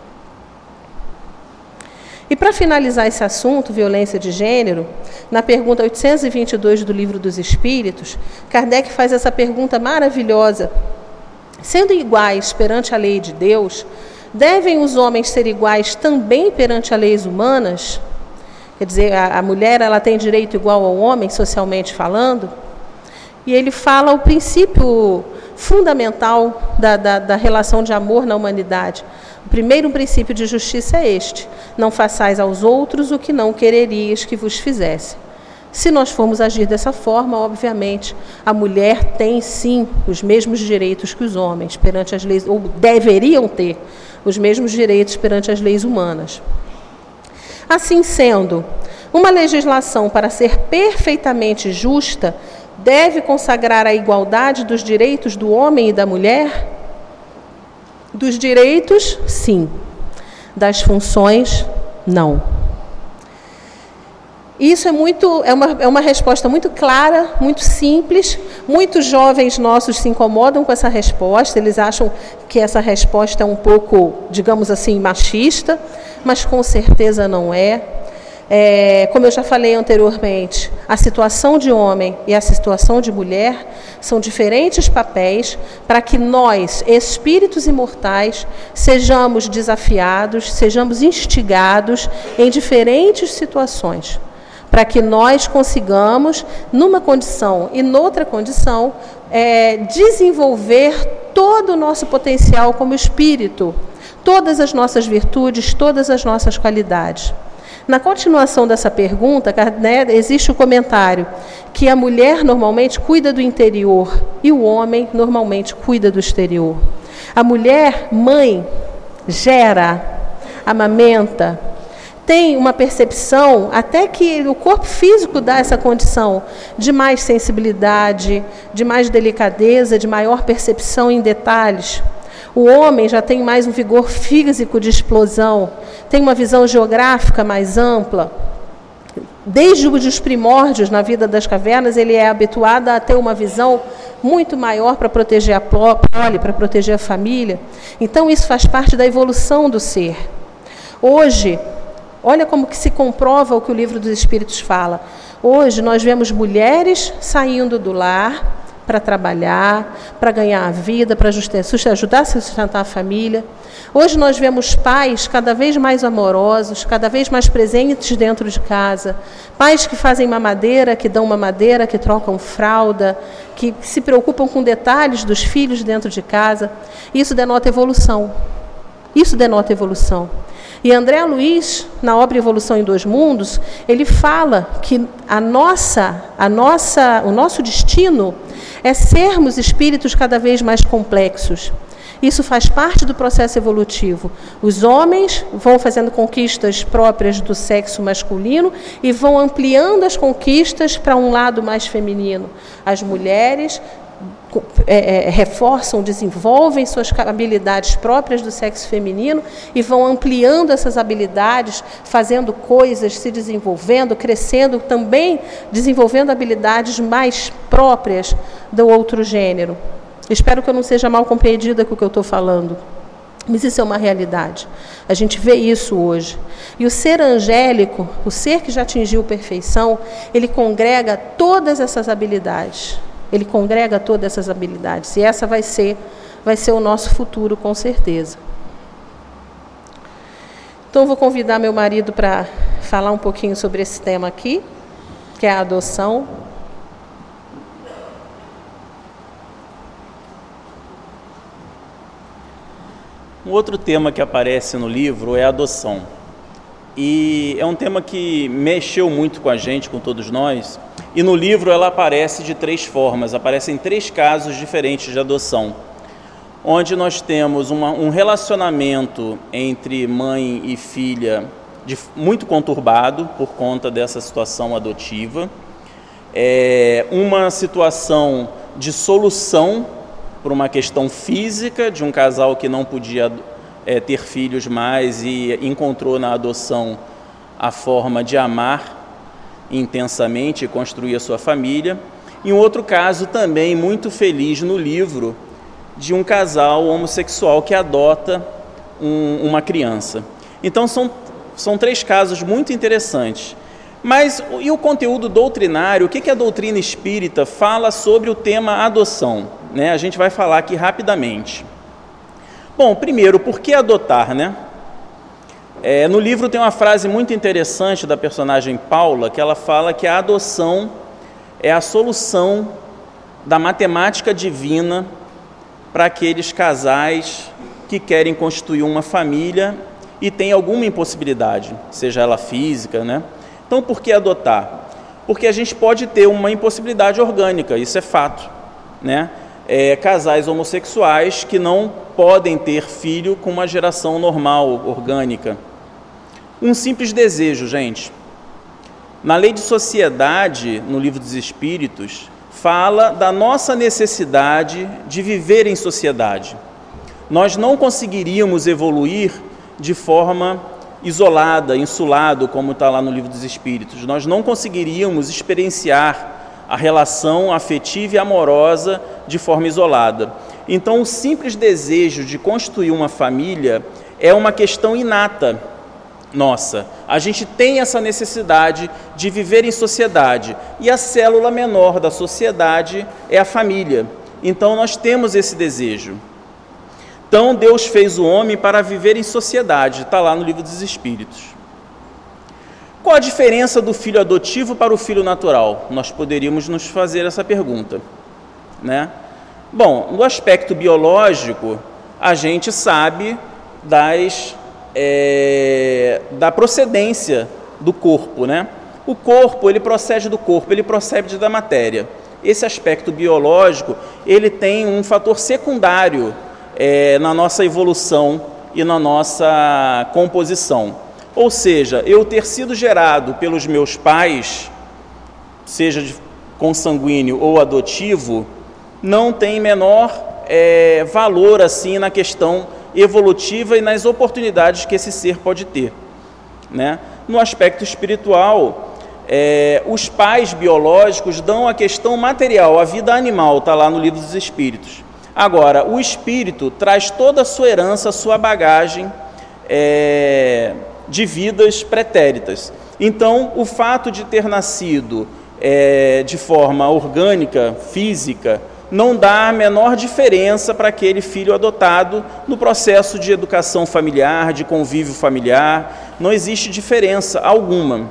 E para finalizar esse assunto, violência de gênero, na pergunta oitocentos e vinte e dois do Livro dos Espíritos, Kardec faz essa pergunta maravilhosa. Sendo iguais perante a lei de Deus, devem os homens ser iguais também perante as leis humanas? Quer dizer, a, a mulher ela tem direito igual ao homem, socialmente falando? E ele fala o princípio fundamental da, da, da relação de amor na humanidade. O primeiro princípio de justiça é este: não façais aos outros o que não quererias que vos fizesse. Se nós formos agir dessa forma, obviamente, a mulher tem sim os mesmos direitos que os homens perante as leis, ou deveriam ter os mesmos direitos perante as leis humanas. Assim sendo, uma legislação, para ser perfeitamente justa, deve consagrar a igualdade dos direitos do homem e da mulher? Dos direitos, sim. Das funções, não. Isso é, muito, é, uma, é uma resposta muito clara, muito simples. Muitos jovens nossos se incomodam com essa resposta, eles acham que essa resposta é um pouco, digamos assim, machista, mas com certeza não é. É, como eu já falei anteriormente, a situação de homem e a situação de mulher são diferentes papéis para que nós, espíritos imortais, sejamos desafiados, sejamos instigados em diferentes situações, para que nós consigamos, numa condição e noutra condição, é, desenvolver todo o nosso potencial como espírito, todas as nossas virtudes, todas as nossas qualidades. Na continuação dessa pergunta, né, existe o comentário que a mulher normalmente cuida do interior e o homem normalmente cuida do exterior. A mulher, mãe, gera, amamenta, tem uma percepção, até que o corpo físico dá essa condição de mais sensibilidade, de mais delicadeza, de maior percepção em detalhes. O homem já tem mais um vigor físico de explosão, tem uma visão geográfica mais ampla. Desde os primórdios na vida das cavernas, ele é habituado a ter uma visão muito maior para proteger a prole, para proteger a família. Então, isso faz parte da evolução do ser. Hoje, olha como que se comprova o que o Livro dos Espíritos fala. Hoje nós vemos mulheres saindo do lar para trabalhar, para ganhar a vida, para ajudar a sustentar a família. Hoje nós vemos pais cada vez mais amorosos, cada vez mais presentes dentro de casa. Pais que fazem mamadeira, que dão mamadeira, que trocam fralda, que se preocupam com detalhes dos filhos dentro de casa. Isso denota evolução. Isso denota evolução. E André Luiz, na obra Evolução em Dois Mundos, ele fala que a nossa, a nossa, o nosso destino é sermos espíritos cada vez mais complexos. Isso faz parte do processo evolutivo. Os homens vão fazendo conquistas próprias do sexo masculino e vão ampliando as conquistas para um lado mais feminino. As mulheres É, é, reforçam, desenvolvem suas habilidades próprias do sexo feminino e vão ampliando essas habilidades, fazendo coisas, se desenvolvendo, crescendo, também desenvolvendo habilidades mais próprias do outro gênero. Espero que eu não seja mal compreendida com o que eu estou falando, mas isso é uma realidade. A gente vê isso hoje. E o ser angélico, o ser que já atingiu perfeição, ele congrega todas essas habilidades. Ele congrega todas essas habilidades. E essa vai ser, vai ser o nosso futuro, com certeza. Então, eu vou convidar meu marido para falar um pouquinho sobre esse tema aqui, que é a adoção. Um outro tema que aparece no livro é a adoção. E é um tema que mexeu muito com a gente, com todos nós. E no livro ela aparece de três formas, aparecem três casos diferentes de adoção, onde nós temos uma, um relacionamento entre mãe e filha de, muito conturbado por conta dessa situação adotiva, é, uma situação de solução por uma questão física de um casal que não podia é, ter filhos mais e encontrou na adoção a forma de amar intensamente e construir a sua família. E um outro caso também muito feliz no livro, de um casal homossexual que adota um, uma criança. Então são, são três casos muito interessantes. Mas e o conteúdo doutrinário, o que, que a doutrina espírita fala sobre o tema adoção? Né? A gente vai falar aqui rapidamente. Bom, primeiro, por que adotar, né? É, no livro tem uma frase muito interessante da personagem Paula, que ela fala que a adoção é a solução da matemática divina para aqueles casais que querem constituir uma família e têm alguma impossibilidade, seja ela física, né? Então, por que adotar? Porque a gente pode ter uma impossibilidade orgânica, isso é fato, né? É, casais homossexuais que não podem ter filho com uma geração normal, orgânica. Um simples desejo, gente. Na Lei de Sociedade, no Livro dos Espíritos, fala da nossa necessidade de viver em sociedade. Nós não conseguiríamos evoluir de forma isolada, insulado, como está lá no Livro dos Espíritos. Nós não conseguiríamos experienciar a relação afetiva e amorosa de forma isolada. Então, o simples desejo de construir uma família é uma questão inata nossa. A gente tem essa necessidade de viver em sociedade, e a célula menor da sociedade é a família. Então, nós temos esse desejo. Então, Deus fez o homem para viver em sociedade, está lá no Livro dos Espíritos. Qual a diferença do filho adotivo para o filho natural? Nós poderíamos nos fazer essa pergunta, né? Bom, no aspecto biológico, a gente sabe das, é, da procedência do corpo, né? O corpo, ele procede do corpo, ele procede da matéria. Esse aspecto biológico, ele tem um fator secundário é, na nossa evolução e na nossa composição. Ou seja, eu ter sido gerado pelos meus pais, seja de consanguíneo ou adotivo, não tem menor é, valor assim na questão evolutiva e nas oportunidades que esse ser pode ter, né? No aspecto espiritual, é, os pais biológicos dão a questão material, a vida animal, está lá no Livro dos Espíritos. Agora, o espírito traz toda a sua herança, a sua bagagem é, de vidas pretéritas. Então, o fato de ter nascido é, de forma orgânica, física, não dá a menor diferença para aquele filho adotado no processo de educação familiar, de convívio familiar. Não existe diferença alguma.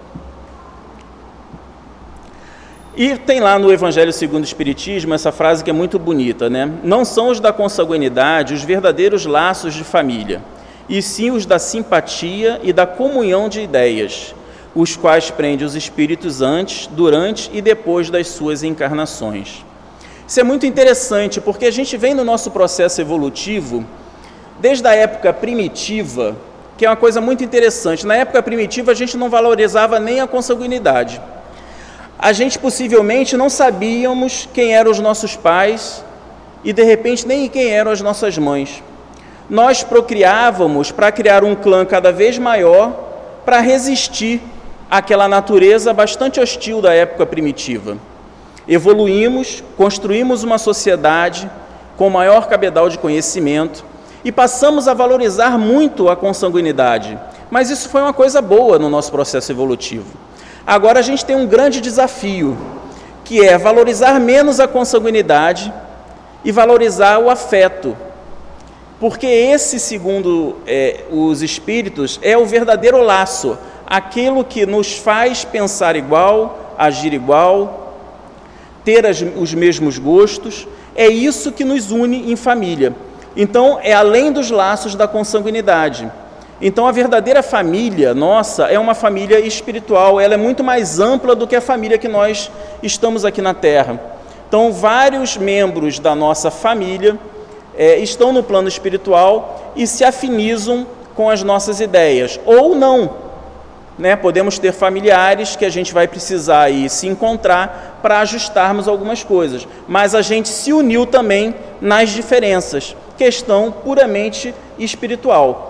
E tem lá no Evangelho segundo o Espiritismo essa frase que é muito bonita, né? Não são os da consanguinidade os verdadeiros laços de família, e sim os da simpatia e da comunhão de ideias, os quais prendem os espíritos antes, durante e depois das suas encarnações. Isso é muito interessante, porque a gente vem no nosso processo evolutivo, desde a época primitiva, que é uma coisa muito interessante. Na época primitiva, a gente não valorizava nem a consanguinidade. A gente possivelmente não sabíamos quem eram os nossos pais e, de repente, nem quem eram as nossas mães. Nós procriávamos para criar um clã cada vez maior para resistir àquela natureza bastante hostil da época primitiva. Evoluímos, construímos uma sociedade com maior cabedal de conhecimento e passamos a valorizar muito a consanguinidade. Mas isso foi uma coisa boa no nosso processo evolutivo. Agora a gente tem um grande desafio, que é valorizar menos a consanguinidade e valorizar o afeto. Porque esse, segundo é, os espíritos, é o verdadeiro laço, aquilo que nos faz pensar igual, agir igual, ter as, os mesmos gostos, é isso que nos une em família. Então, é além dos laços da consanguinidade. Então, a verdadeira família nossa é uma família espiritual, ela é muito mais ampla do que a família que nós estamos aqui na Terra. Então, vários membros da nossa família é, estão no plano espiritual e se afinizam com as nossas ideias, ou não. Né? Podemos ter familiares que a gente vai precisar aí se encontrar para ajustarmos algumas coisas, mas a gente se uniu também nas diferenças, questão puramente espiritual.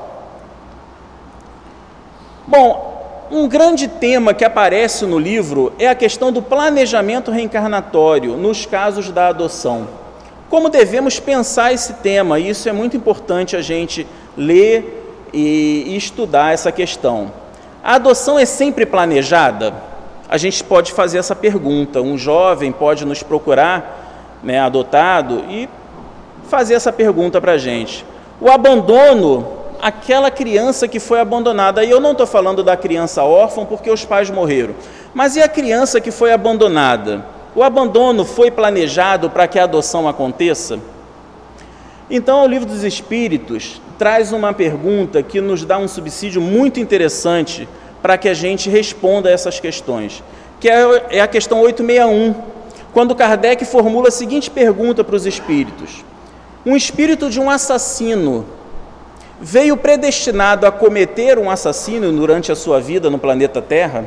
Bom, um grande tema que aparece no livro é a questão do planejamento reencarnatório nos casos da adoção. Como devemos pensar esse tema? Isso é muito importante a gente ler e estudar essa questão. A adoção é sempre planejada? A gente pode fazer essa pergunta. Um jovem pode nos procurar, né, adotado, e fazer essa pergunta para a gente. O abandono, aquela criança que foi abandonada, e eu não estou falando da criança órfã porque os pais morreram, mas e a criança que foi abandonada? O abandono foi planejado para que a adoção aconteça? Então, o Livro dos Espíritos traz uma pergunta que nos dá um subsídio muito interessante para que a gente responda a essas questões, que é a questão oitocentos e sessenta e um, quando Kardec formula a seguinte pergunta para os espíritos: um espírito de um assassino veio predestinado a cometer um assassínio durante a sua vida no planeta Terra?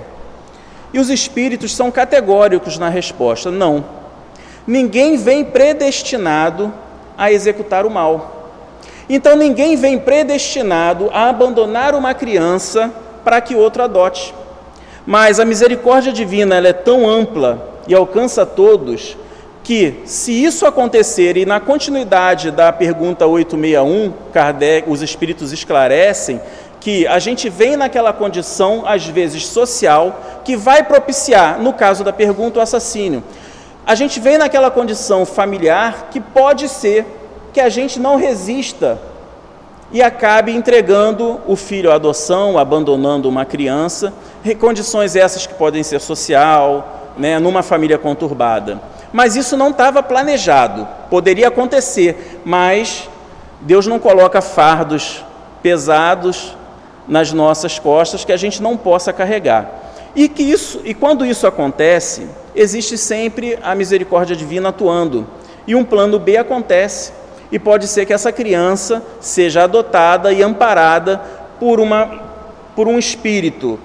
E os espíritos são categóricos na resposta: não. Ninguém vem predestinado a executar o mal. Então ninguém vem predestinado a abandonar uma criança para que outro adote. Mas a misericórdia divina, ela é tão ampla e alcança todos, que se isso acontecer, e na continuidade da pergunta oitocentos e sessenta e um, Kardec, os espíritos esclarecem que a gente vem naquela condição, às vezes social, que vai propiciar, no caso da pergunta, o assassínio. A gente vem naquela condição familiar que pode ser que a gente não resista e acabe entregando o filho à adoção, abandonando uma criança, condições essas que podem ser social, né, numa família conturbada. Mas isso não estava planejado, poderia acontecer, mas Deus não coloca fardos pesados nas nossas costas que a gente não possa carregar. E, que isso, e quando isso acontece, existe sempre a misericórdia divina atuando, e um plano B acontece, e pode ser que essa criança seja adotada e amparada por, uma, por um espírito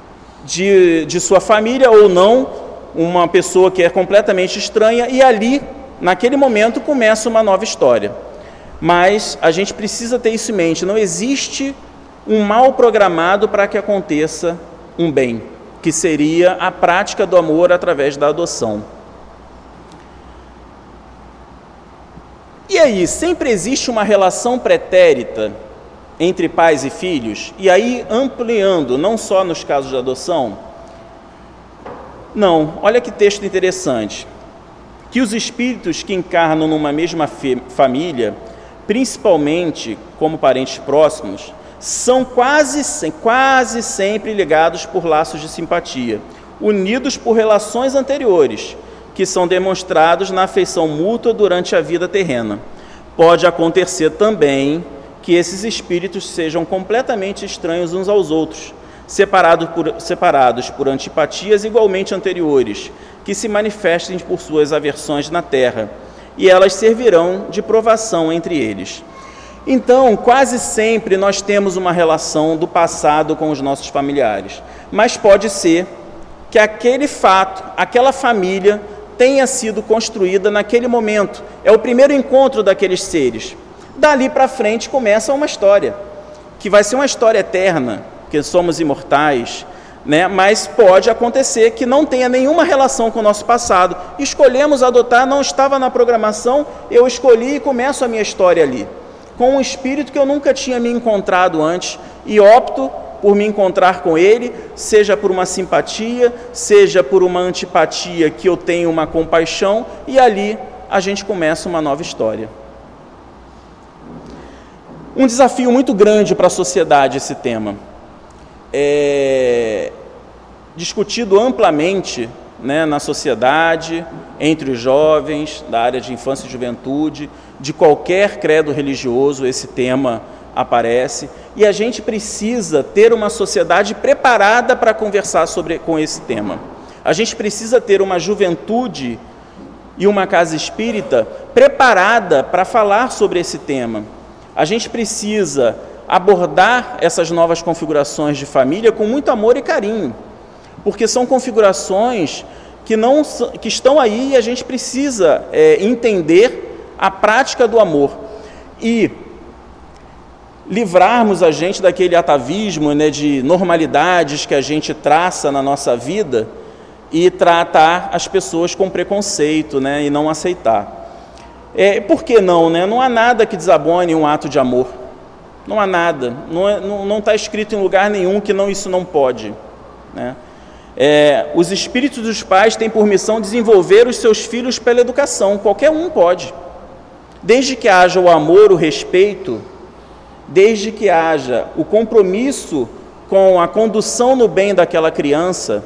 de, de sua família, ou não, uma pessoa que é completamente estranha, e ali, naquele momento, começa uma nova história. Mas a gente precisa ter isso em mente, não existe um mal programado para que aconteça um bem, que seria a prática do amor através da adoção. E aí, sempre existe uma relação pretérita entre pais e filhos? E aí, ampliando, não só nos casos de adoção. Não, olha que texto interessante. Que os espíritos que encarnam numa mesma família, principalmente como parentes próximos, são quase, quase sempre ligados por laços de simpatia, unidos por relações anteriores, que são demonstrados na afeição mútua durante a vida terrena. Pode acontecer também que esses espíritos sejam completamente estranhos uns aos outros, separados por, separados por antipatias igualmente anteriores, que se manifestem por suas aversões na terra, e elas servirão de provação entre eles. Então, quase sempre nós temos uma relação do passado com os nossos familiares, mas pode ser que aquele fato, aquela família, tenha sido construída naquele momento. É o primeiro encontro daqueles seres. Dali para frente começa uma história, que vai ser uma história eterna, porque somos imortais, né? Mas pode acontecer que não tenha nenhuma relação com o nosso passado. Escolhemos adotar, não estava na programação, eu escolhi e começo a minha história ali, com um espírito que eu nunca tinha me encontrado antes, e opto por me encontrar com ele, seja por uma simpatia, seja por uma antipatia que eu tenho uma compaixão, e ali a gente começa uma nova história. Um desafio muito grande para a sociedade esse tema. É discutido amplamente, né, na sociedade, entre os jovens, da área de infância e juventude, de qualquer credo religioso, esse tema aparece, e a gente precisa ter uma sociedade preparada para conversar sobre, com esse tema. A gente precisa ter uma juventude e uma casa espírita preparada para falar sobre esse tema. A gente precisa abordar essas novas configurações de família com muito amor e carinho, porque são configurações que, não, que estão aí e a gente precisa é, entender a prática do amor e livrarmos a gente daquele atavismo, né, de normalidades que a gente traça na nossa vida e tratar as pessoas com preconceito, né, e não aceitar. É, por que não? Né? Não há nada que desabone um ato de amor. Não há nada. Não está não, não escrito em lugar nenhum que não, isso não pode. Né? É, os espíritos dos pais têm por missão desenvolver os seus filhos pela educação. Qualquer um pode. Desde que haja o amor, o respeito, desde que haja o compromisso com a condução no bem daquela criança,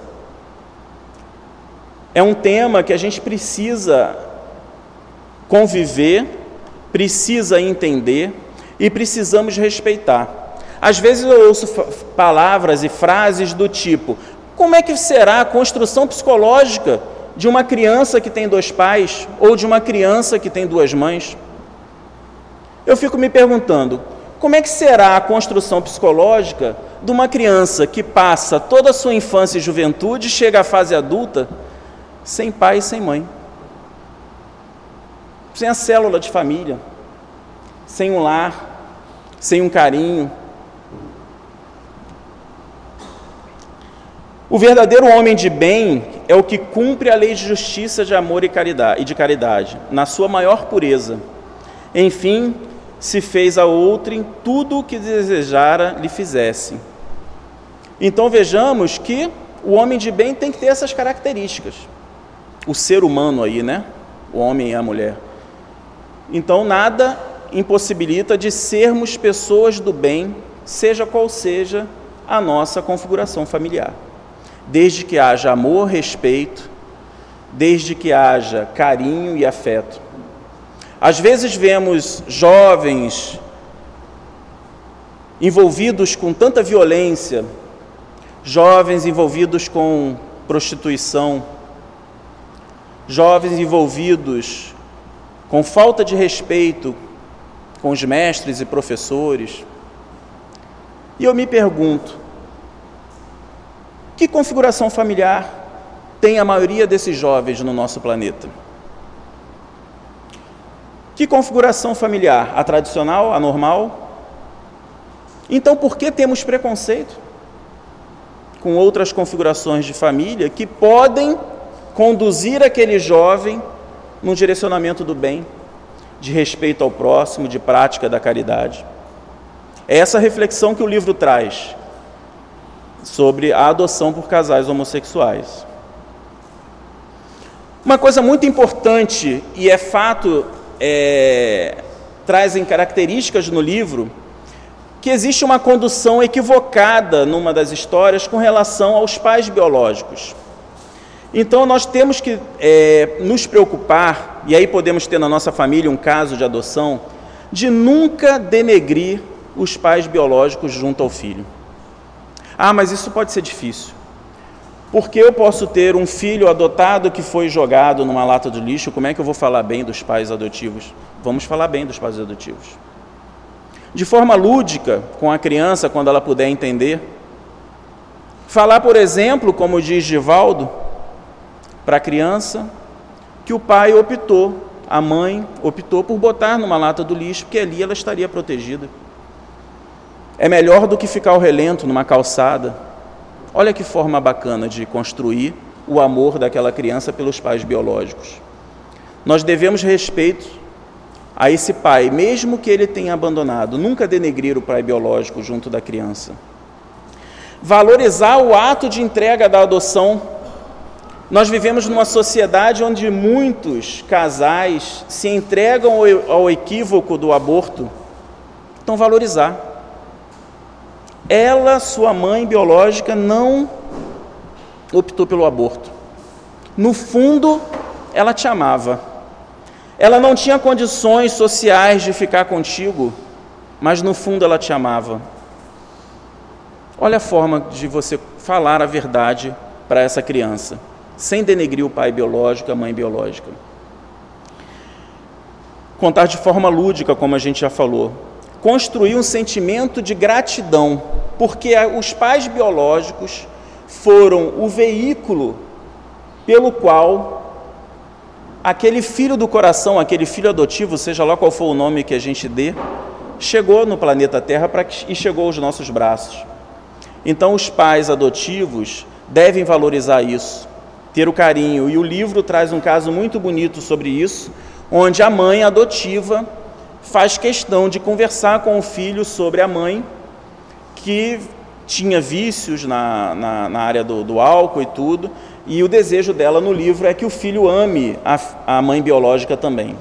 é um tema que a gente precisa conviver, precisa entender e precisamos respeitar. Às vezes eu ouço palavras e frases do tipo: como é que será a construção psicológica de uma criança que tem dois pais ou de uma criança que tem duas mães? Eu fico me perguntando, como é que será a construção psicológica de uma criança que passa toda a sua infância e juventude, chega à fase adulta, sem pai e sem mãe? Sem a célula de família, sem um lar, sem um carinho. O verdadeiro homem de bem é o que cumpre a lei de justiça, de amor e caridade, e de caridade, na sua maior pureza. Enfim, se fez a outrem tudo o que desejara lhe fizesse. Então vejamos que o homem de bem tem que ter essas características. O ser humano aí, né? O homem e a mulher. Então nada impossibilita de sermos pessoas do bem, seja qual seja a nossa configuração familiar. Desde que haja amor, respeito, desde que haja carinho e afeto. Às vezes vemos jovens envolvidos com tanta violência, jovens envolvidos com prostituição, jovens envolvidos com falta de respeito com os mestres e professores. E eu me pergunto, que configuração familiar tem a maioria desses jovens no nosso planeta? Que configuração familiar? A tradicional, a normal? Então, por que temos preconceito com outras configurações de família que podem conduzir aquele jovem num direcionamento do bem, de respeito ao próximo, de prática da caridade? É essa reflexão que o livro traz sobre a adoção por casais homossexuais. Uma coisa muito importante, e é fato, é, trazem características no livro, que existe uma condução equivocada numa das histórias com relação aos pais biológicos. Então nós temos que é, nos preocupar, e aí podemos ter na nossa família um caso de adoção, de nunca denegrir os pais biológicos junto ao filho. Ah, mas isso pode ser difícil. Porque eu posso ter um filho adotado que foi jogado numa lata de lixo, como é que eu vou falar bem dos pais adotivos? Vamos falar bem dos pais adotivos. De forma lúdica, com a criança, quando ela puder entender. Falar, por exemplo, como diz Givaldo, para a criança, que o pai optou, a mãe optou por botar numa lata do lixo, porque ali ela estaria protegida. É melhor do que ficar ao relento numa calçada. Olha que forma bacana de construir o amor daquela criança pelos pais biológicos. Nós devemos respeito a esse pai, mesmo que ele tenha abandonado, nunca denegrir o pai biológico junto da criança. Valorizar o ato de entrega da adoção. Nós vivemos numa sociedade onde muitos casais se entregam ao equívoco do aborto. Então, valorizar. Ela, sua mãe biológica, não optou pelo aborto. No fundo, ela te amava. Ela não tinha condições sociais de ficar contigo, mas no fundo ela te amava. Olha a forma de você falar a verdade para essa criança, sem denegrir o pai biológico, a mãe biológica. Contar de forma lúdica, como a gente já falou. Construir um sentimento de gratidão, porque os pais biológicos foram o veículo pelo qual aquele filho do coração, aquele filho adotivo, seja lá qual for o nome que a gente dê, chegou no planeta Terra pra, e chegou aos nossos braços. Então os pais adotivos devem valorizar isso, ter o carinho, e o livro traz um caso muito bonito sobre isso, onde a mãe adotiva faz questão de conversar com o filho sobre a mãe, que tinha vícios na, na, na área do, do álcool e tudo, e o desejo dela no livro é que o filho ame a, a mãe biológica também.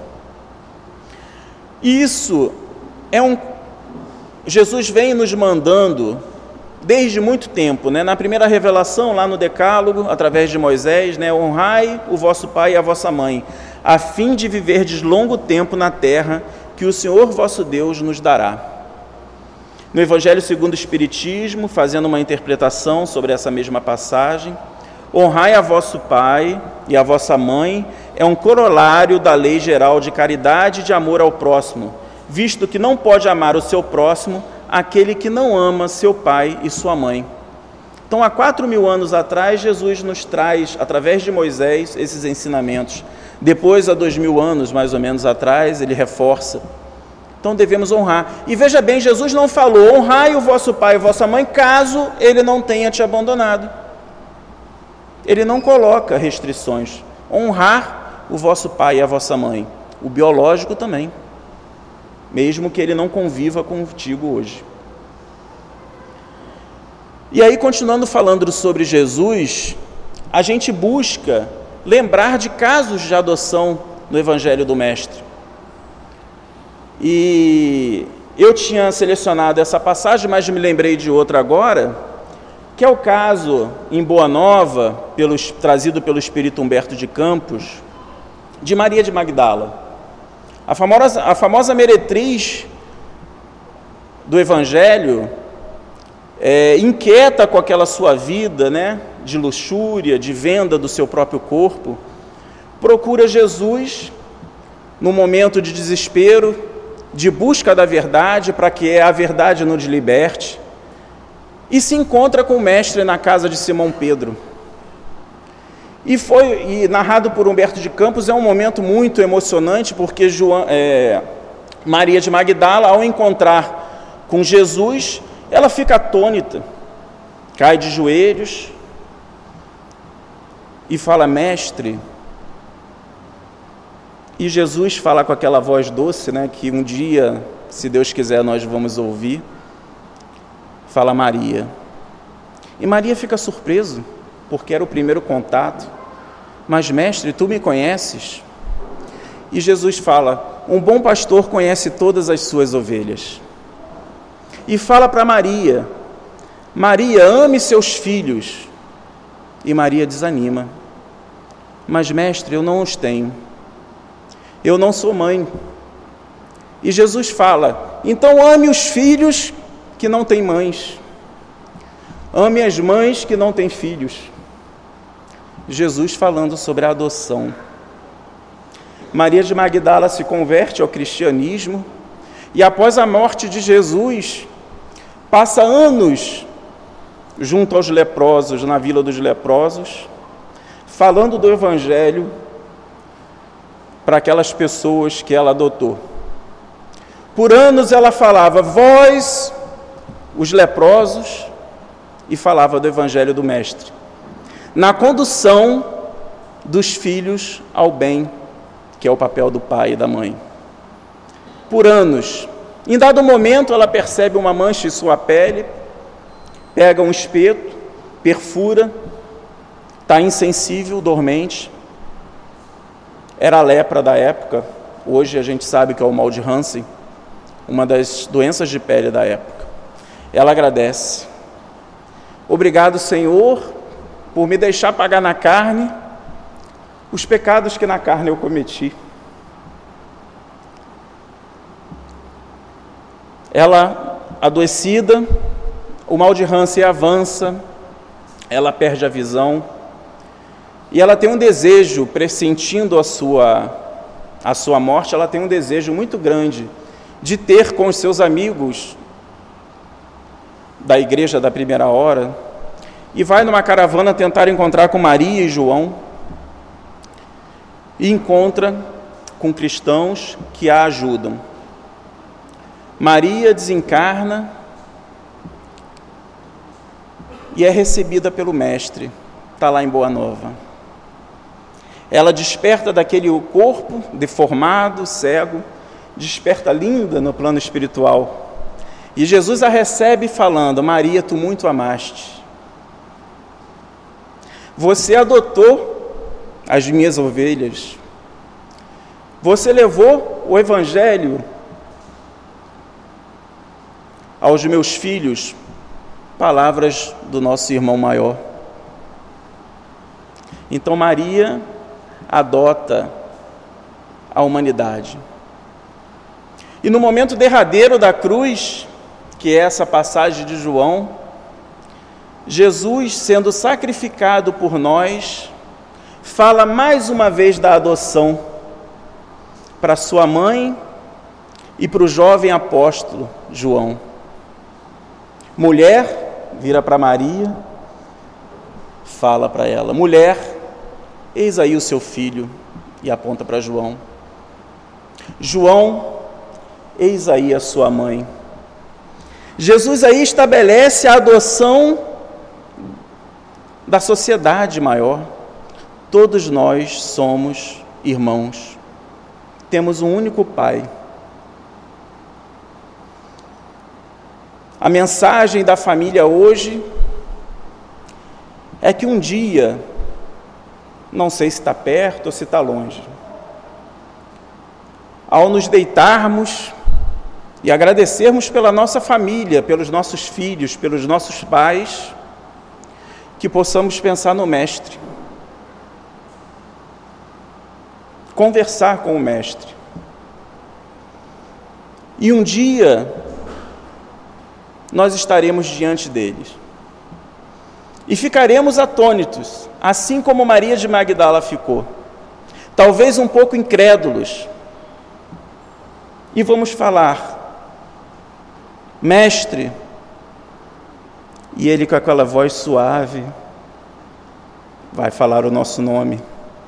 Isso é um... Jesus vem nos mandando desde muito tempo, né? Na primeira revelação, lá no Decálogo, através de Moisés, né? Honrai o vosso pai e a vossa mãe, a fim de viverdes longo tempo na terra que o Senhor vosso Deus nos dará. No Evangelho segundo o Espiritismo, fazendo uma interpretação sobre essa mesma passagem, honrai a vosso pai e a vossa mãe é um corolário da lei geral de caridade e de amor ao próximo, visto que não pode amar o seu próximo aquele que não ama seu pai e sua mãe. Então, há quatro mil anos atrás, Jesus nos traz, através de Moisés, esses ensinamentos. Depois, há dois mil anos, mais ou menos atrás, ele reforça. Então, devemos honrar. E veja bem, Jesus não falou, honrai o vosso pai e vossa mãe, caso ele não tenha te abandonado. Ele não coloca restrições. Honrar o vosso pai e a vossa mãe. O biológico também. Mesmo que ele não conviva contigo hoje. E aí, continuando falando sobre Jesus, a gente busca lembrar de casos de adoção no Evangelho do Mestre. E eu tinha selecionado essa passagem, mas me lembrei de outra agora, que é o caso em Boa Nova, pelos, trazido pelo Espírito Humberto de Campos, de Maria de Magdala. A famosa, a famosa meretriz do Evangelho, é, inquieta com aquela sua vida, né, de luxúria, de venda do seu próprio corpo, procura Jesus no momento de desespero, de busca da verdade, para que a verdade nos liberte, e se encontra com o Mestre na casa de Simão Pedro. E foi e narrado por Humberto de Campos, é um momento muito emocionante, porque João, é, Maria de Magdala, ao encontrar com Jesus, ela fica atônita, cai de joelhos e fala, Mestre. E Jesus fala com aquela voz doce, né, que um dia, se Deus quiser, nós vamos ouvir. fala Maria. E Maria fica surpresa, porque era o primeiro contato. Mas, mestre, tu me conheces? E Jesus fala, um bom pastor conhece todas as suas ovelhas. E fala para Maria, Maria, ame seus filhos. E Maria desanima. Mas, mestre, eu não os tenho. Eu não sou mãe. E Jesus fala, então ame os filhos que não têm mães. Ame as mães que não têm filhos. Jesus falando sobre a adoção. Maria de Magdala se converte ao cristianismo e após a morte de Jesus, passa anos junto aos leprosos, na Vila dos Leprosos, falando do Evangelho para aquelas pessoas que ela adotou. Por anos ela falava, vós, os leprosos, e falava do Evangelho do Mestre, na condução dos filhos ao bem, que é o papel do pai e da mãe. Por anos, em dado momento ela percebe uma mancha em sua pele, pega um espeto, perfura, está insensível, dormente. Era a lepra da época, hoje a gente sabe que é o mal de Hansen, uma das doenças de pele da época. Ela agradece. Obrigado, Senhor, por me deixar pagar na carne os pecados que na carne eu cometi. Ela, adoecida, o mal de Hansen avança, ela perde a visão, e ela tem um desejo, pressentindo a sua, a sua morte, ela tem um desejo muito grande de ter com os seus amigos da igreja da primeira hora, e vai numa caravana tentar encontrar com Maria e João, e encontra com cristãos que a ajudam. Maria desencarna e é recebida pelo Mestre, está lá em Boa Nova. Ela desperta daquele corpo deformado, cego, desperta linda no plano espiritual. E Jesus a recebe falando, Maria, tu muito amaste. Você adotou as minhas ovelhas. Você levou o Evangelho aos meus filhos, palavras do nosso irmão maior. Então Maria adota a humanidade. E no momento derradeiro da cruz, que é essa passagem de João, Jesus, sendo sacrificado por nós, fala mais uma vez da adoção para sua mãe e para o jovem apóstolo João. Mulher, vira para Maria, fala para ela, mulher, eis aí o seu filho, e aponta para João. João, eis aí a sua mãe. Jesus aí estabelece a adoção da sociedade maior. Todos nós somos irmãos. Temos um único Pai. A mensagem da família hoje é que um dia, não sei se está perto ou se está longe, ao nos deitarmos e agradecermos pela nossa família, pelos nossos filhos, pelos nossos pais, que possamos pensar no Mestre, conversar com o Mestre. E um dia nós estaremos diante deles e ficaremos atônitos, assim como Maria de Magdala ficou, talvez um pouco incrédulos, e vamos falar, Mestre, e ele com aquela voz suave vai falar o nosso nome.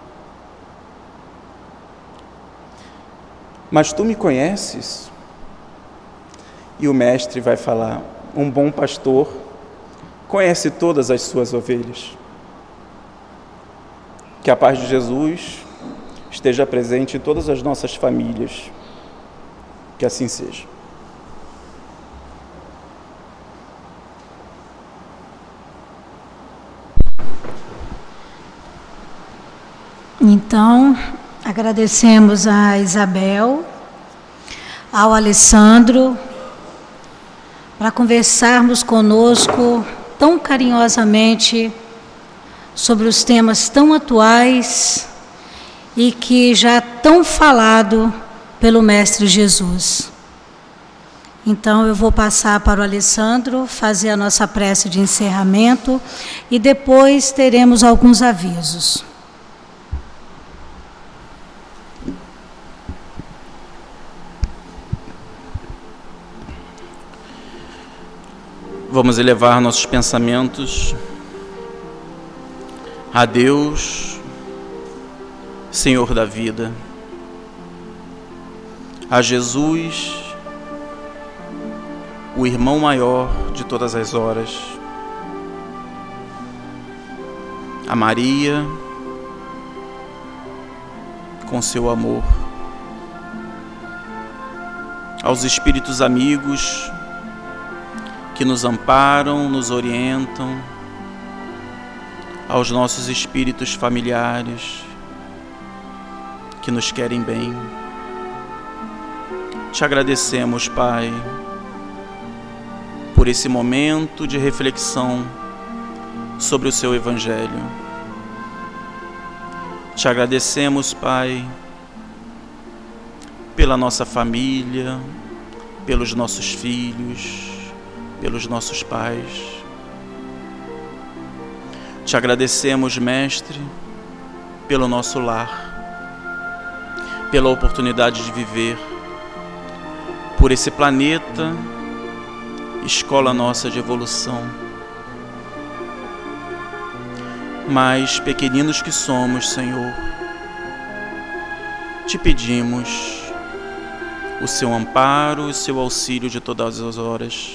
Mas tu me conheces? E o Mestre vai falar, um bom pastor conhece todas as suas ovelhas. Que a paz de Jesus esteja presente em todas as nossas famílias. Que assim seja. Então, agradecemos a Isabel, ao Alessandro, para conversarmos conosco tão carinhosamente sobre os temas tão atuais e que já tão falado pelo Mestre Jesus. Então eu vou passar para o Alessandro fazer a nossa prece de encerramento e depois teremos alguns avisos. Vamos elevar nossos pensamentos a Deus, Senhor da vida, a Jesus, o irmão maior de todas as horas, a Maria, com seu amor, aos espíritos amigos que nos amparam, nos orientam, aos nossos espíritos familiares que nos querem bem. Te agradecemos, Pai, por esse momento de reflexão sobre o seu Evangelho. Te agradecemos, Pai, pela nossa família, pelos nossos filhos, pelos nossos pais. Te agradecemos, Mestre, pelo nosso lar, pela oportunidade de viver, por esse planeta, escola nossa de evolução. Mas, pequeninos que somos, Senhor, te pedimos o seu amparo e o seu auxílio de todas as horas.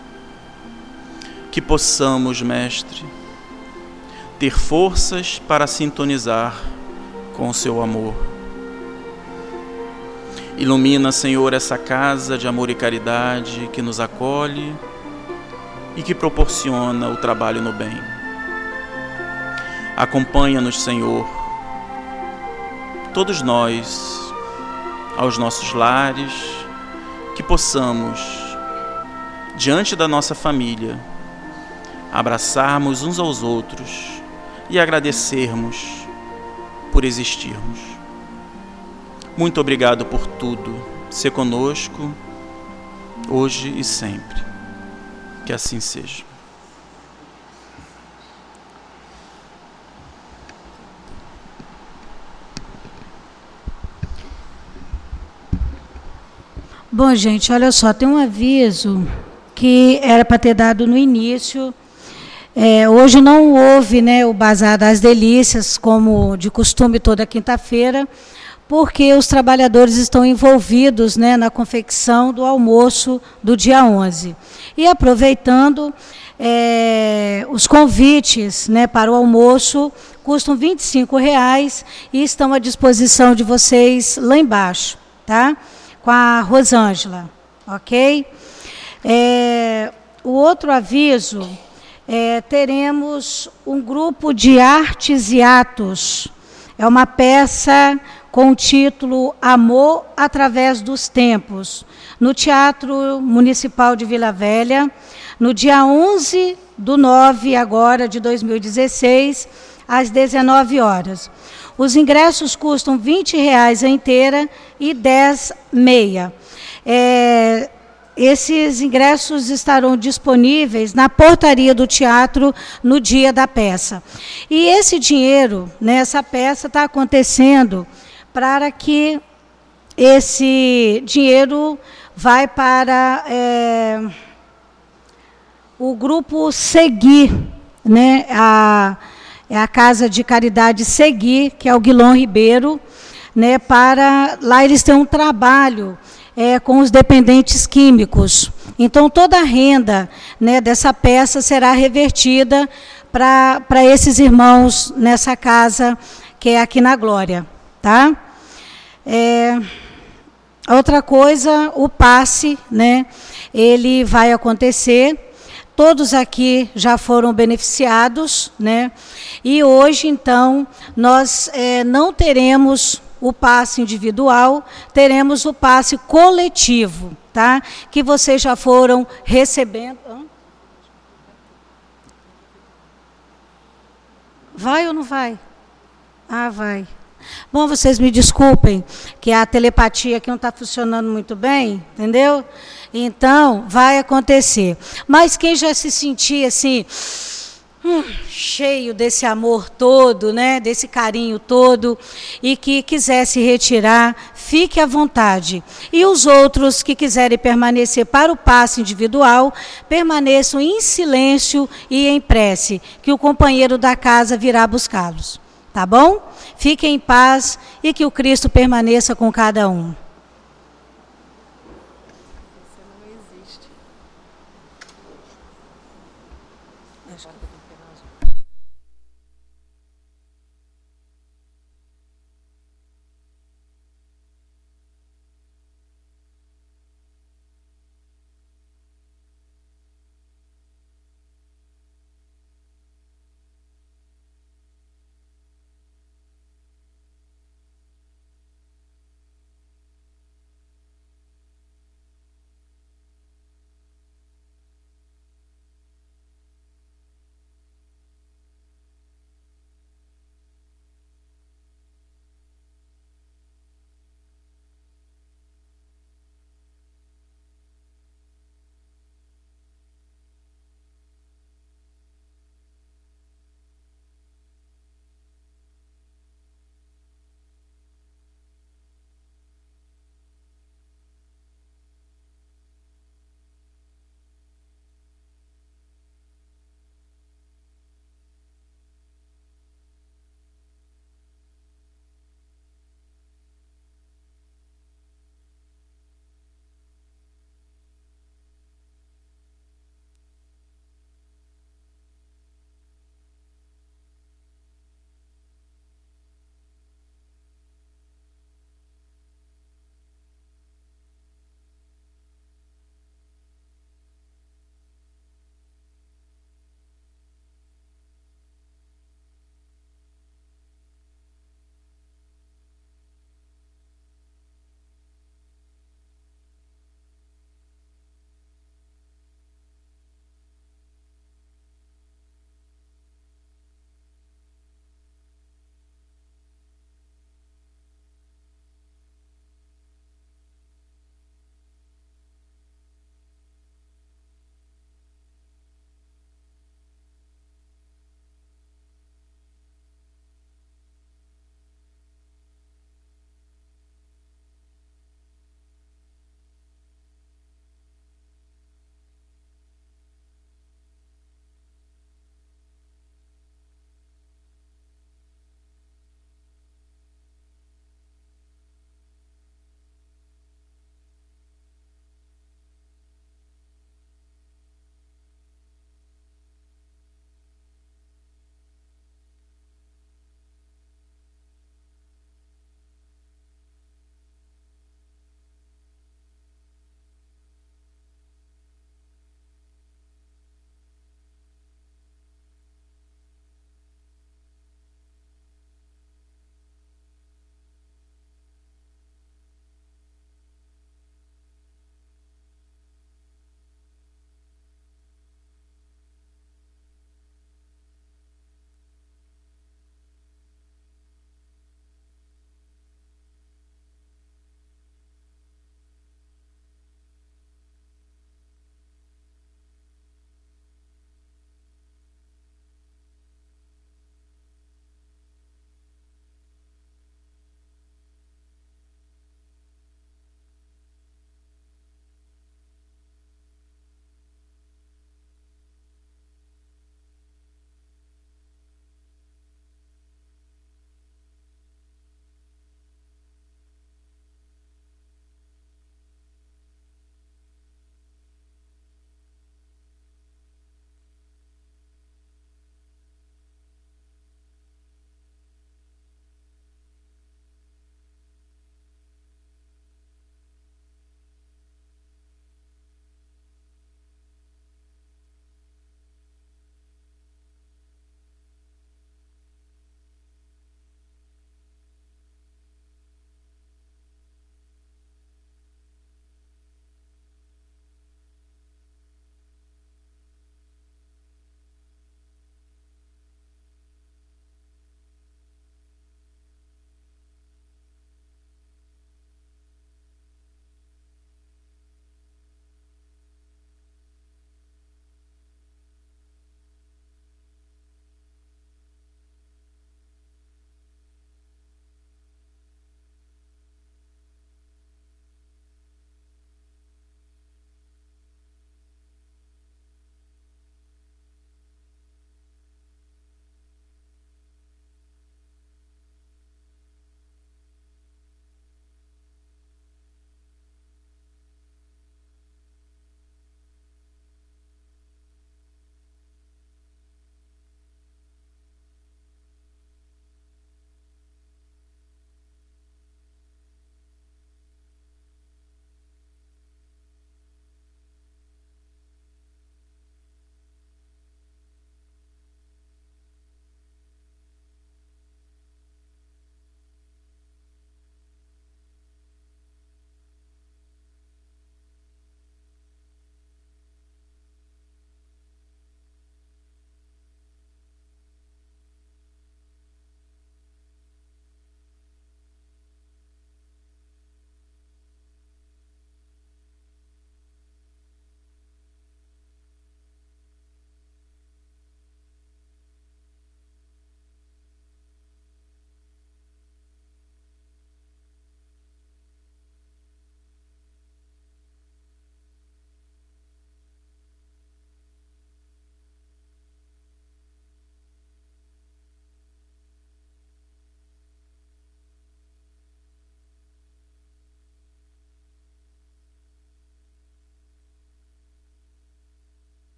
Que possamos, Mestre, ter forças para sintonizar com o seu amor. Ilumina, Senhor, essa casa de amor e caridade que nos acolhe e que proporciona o trabalho no bem. Acompanha-nos, Senhor, todos nós, aos nossos lares, que possamos, diante da nossa família, abraçarmos uns aos outros e agradecermos por existirmos. Muito obrigado por tudo. Sê conosco, hoje e sempre. Que assim seja. Bom, gente, olha só, tem um aviso que era para ter dado no início. É, hoje não houve, né, o Bazar das Delícias, como de costume toda quinta-feira, porque os trabalhadores estão envolvidos, né, na confecção do almoço do dia onze. E aproveitando, é, os convites, né, para o almoço custam vinte e cinco reais e estão à disposição de vocês lá embaixo, tá? Com a Rosângela, ok? É, o outro aviso... É, teremos um grupo de artes e atos. É uma peça com o título Amor através dos Tempos, no Teatro Municipal de Vila Velha, no dia onze do nove agora de dois mil e dezesseis, às dezenove horas. Os ingressos custam vinte reais a inteira e dez meia. É, Esses ingressos estarão disponíveis na portaria do teatro no dia da peça. E esse dinheiro, né, essa peça está acontecendo para que esse dinheiro vai para é, o grupo Seguir, né, a, é a Casa de Caridade Seguir, que é o Guilom Ribeiro, né, para lá eles têm um trabalho É, com os dependentes químicos. Então, toda a renda, né, dessa peça será revertida para esses irmãos nessa casa, que é aqui na Glória. Tá? É, outra coisa, o passe, né, ele vai acontecer todos aqui já foram beneficiados, né? E hoje, então, nós é, não teremos o passe individual, teremos o passe coletivo, tá? Que vocês já foram recebendo. Hã? Vai ou não vai? Ah, vai. Bom, vocês me desculpem, que a telepatia aqui não está funcionando muito bem, entendeu? Então, vai acontecer. Mas quem já se sentia assim, hum, cheio desse amor todo, né, desse carinho todo, e que quisesse retirar, fique à vontade. E os outros que quiserem permanecer para o passe individual, permaneçam em silêncio e em prece, que o companheiro da casa virá buscá-los. Tá bom? Fiquem em paz e que o Cristo permaneça com cada um.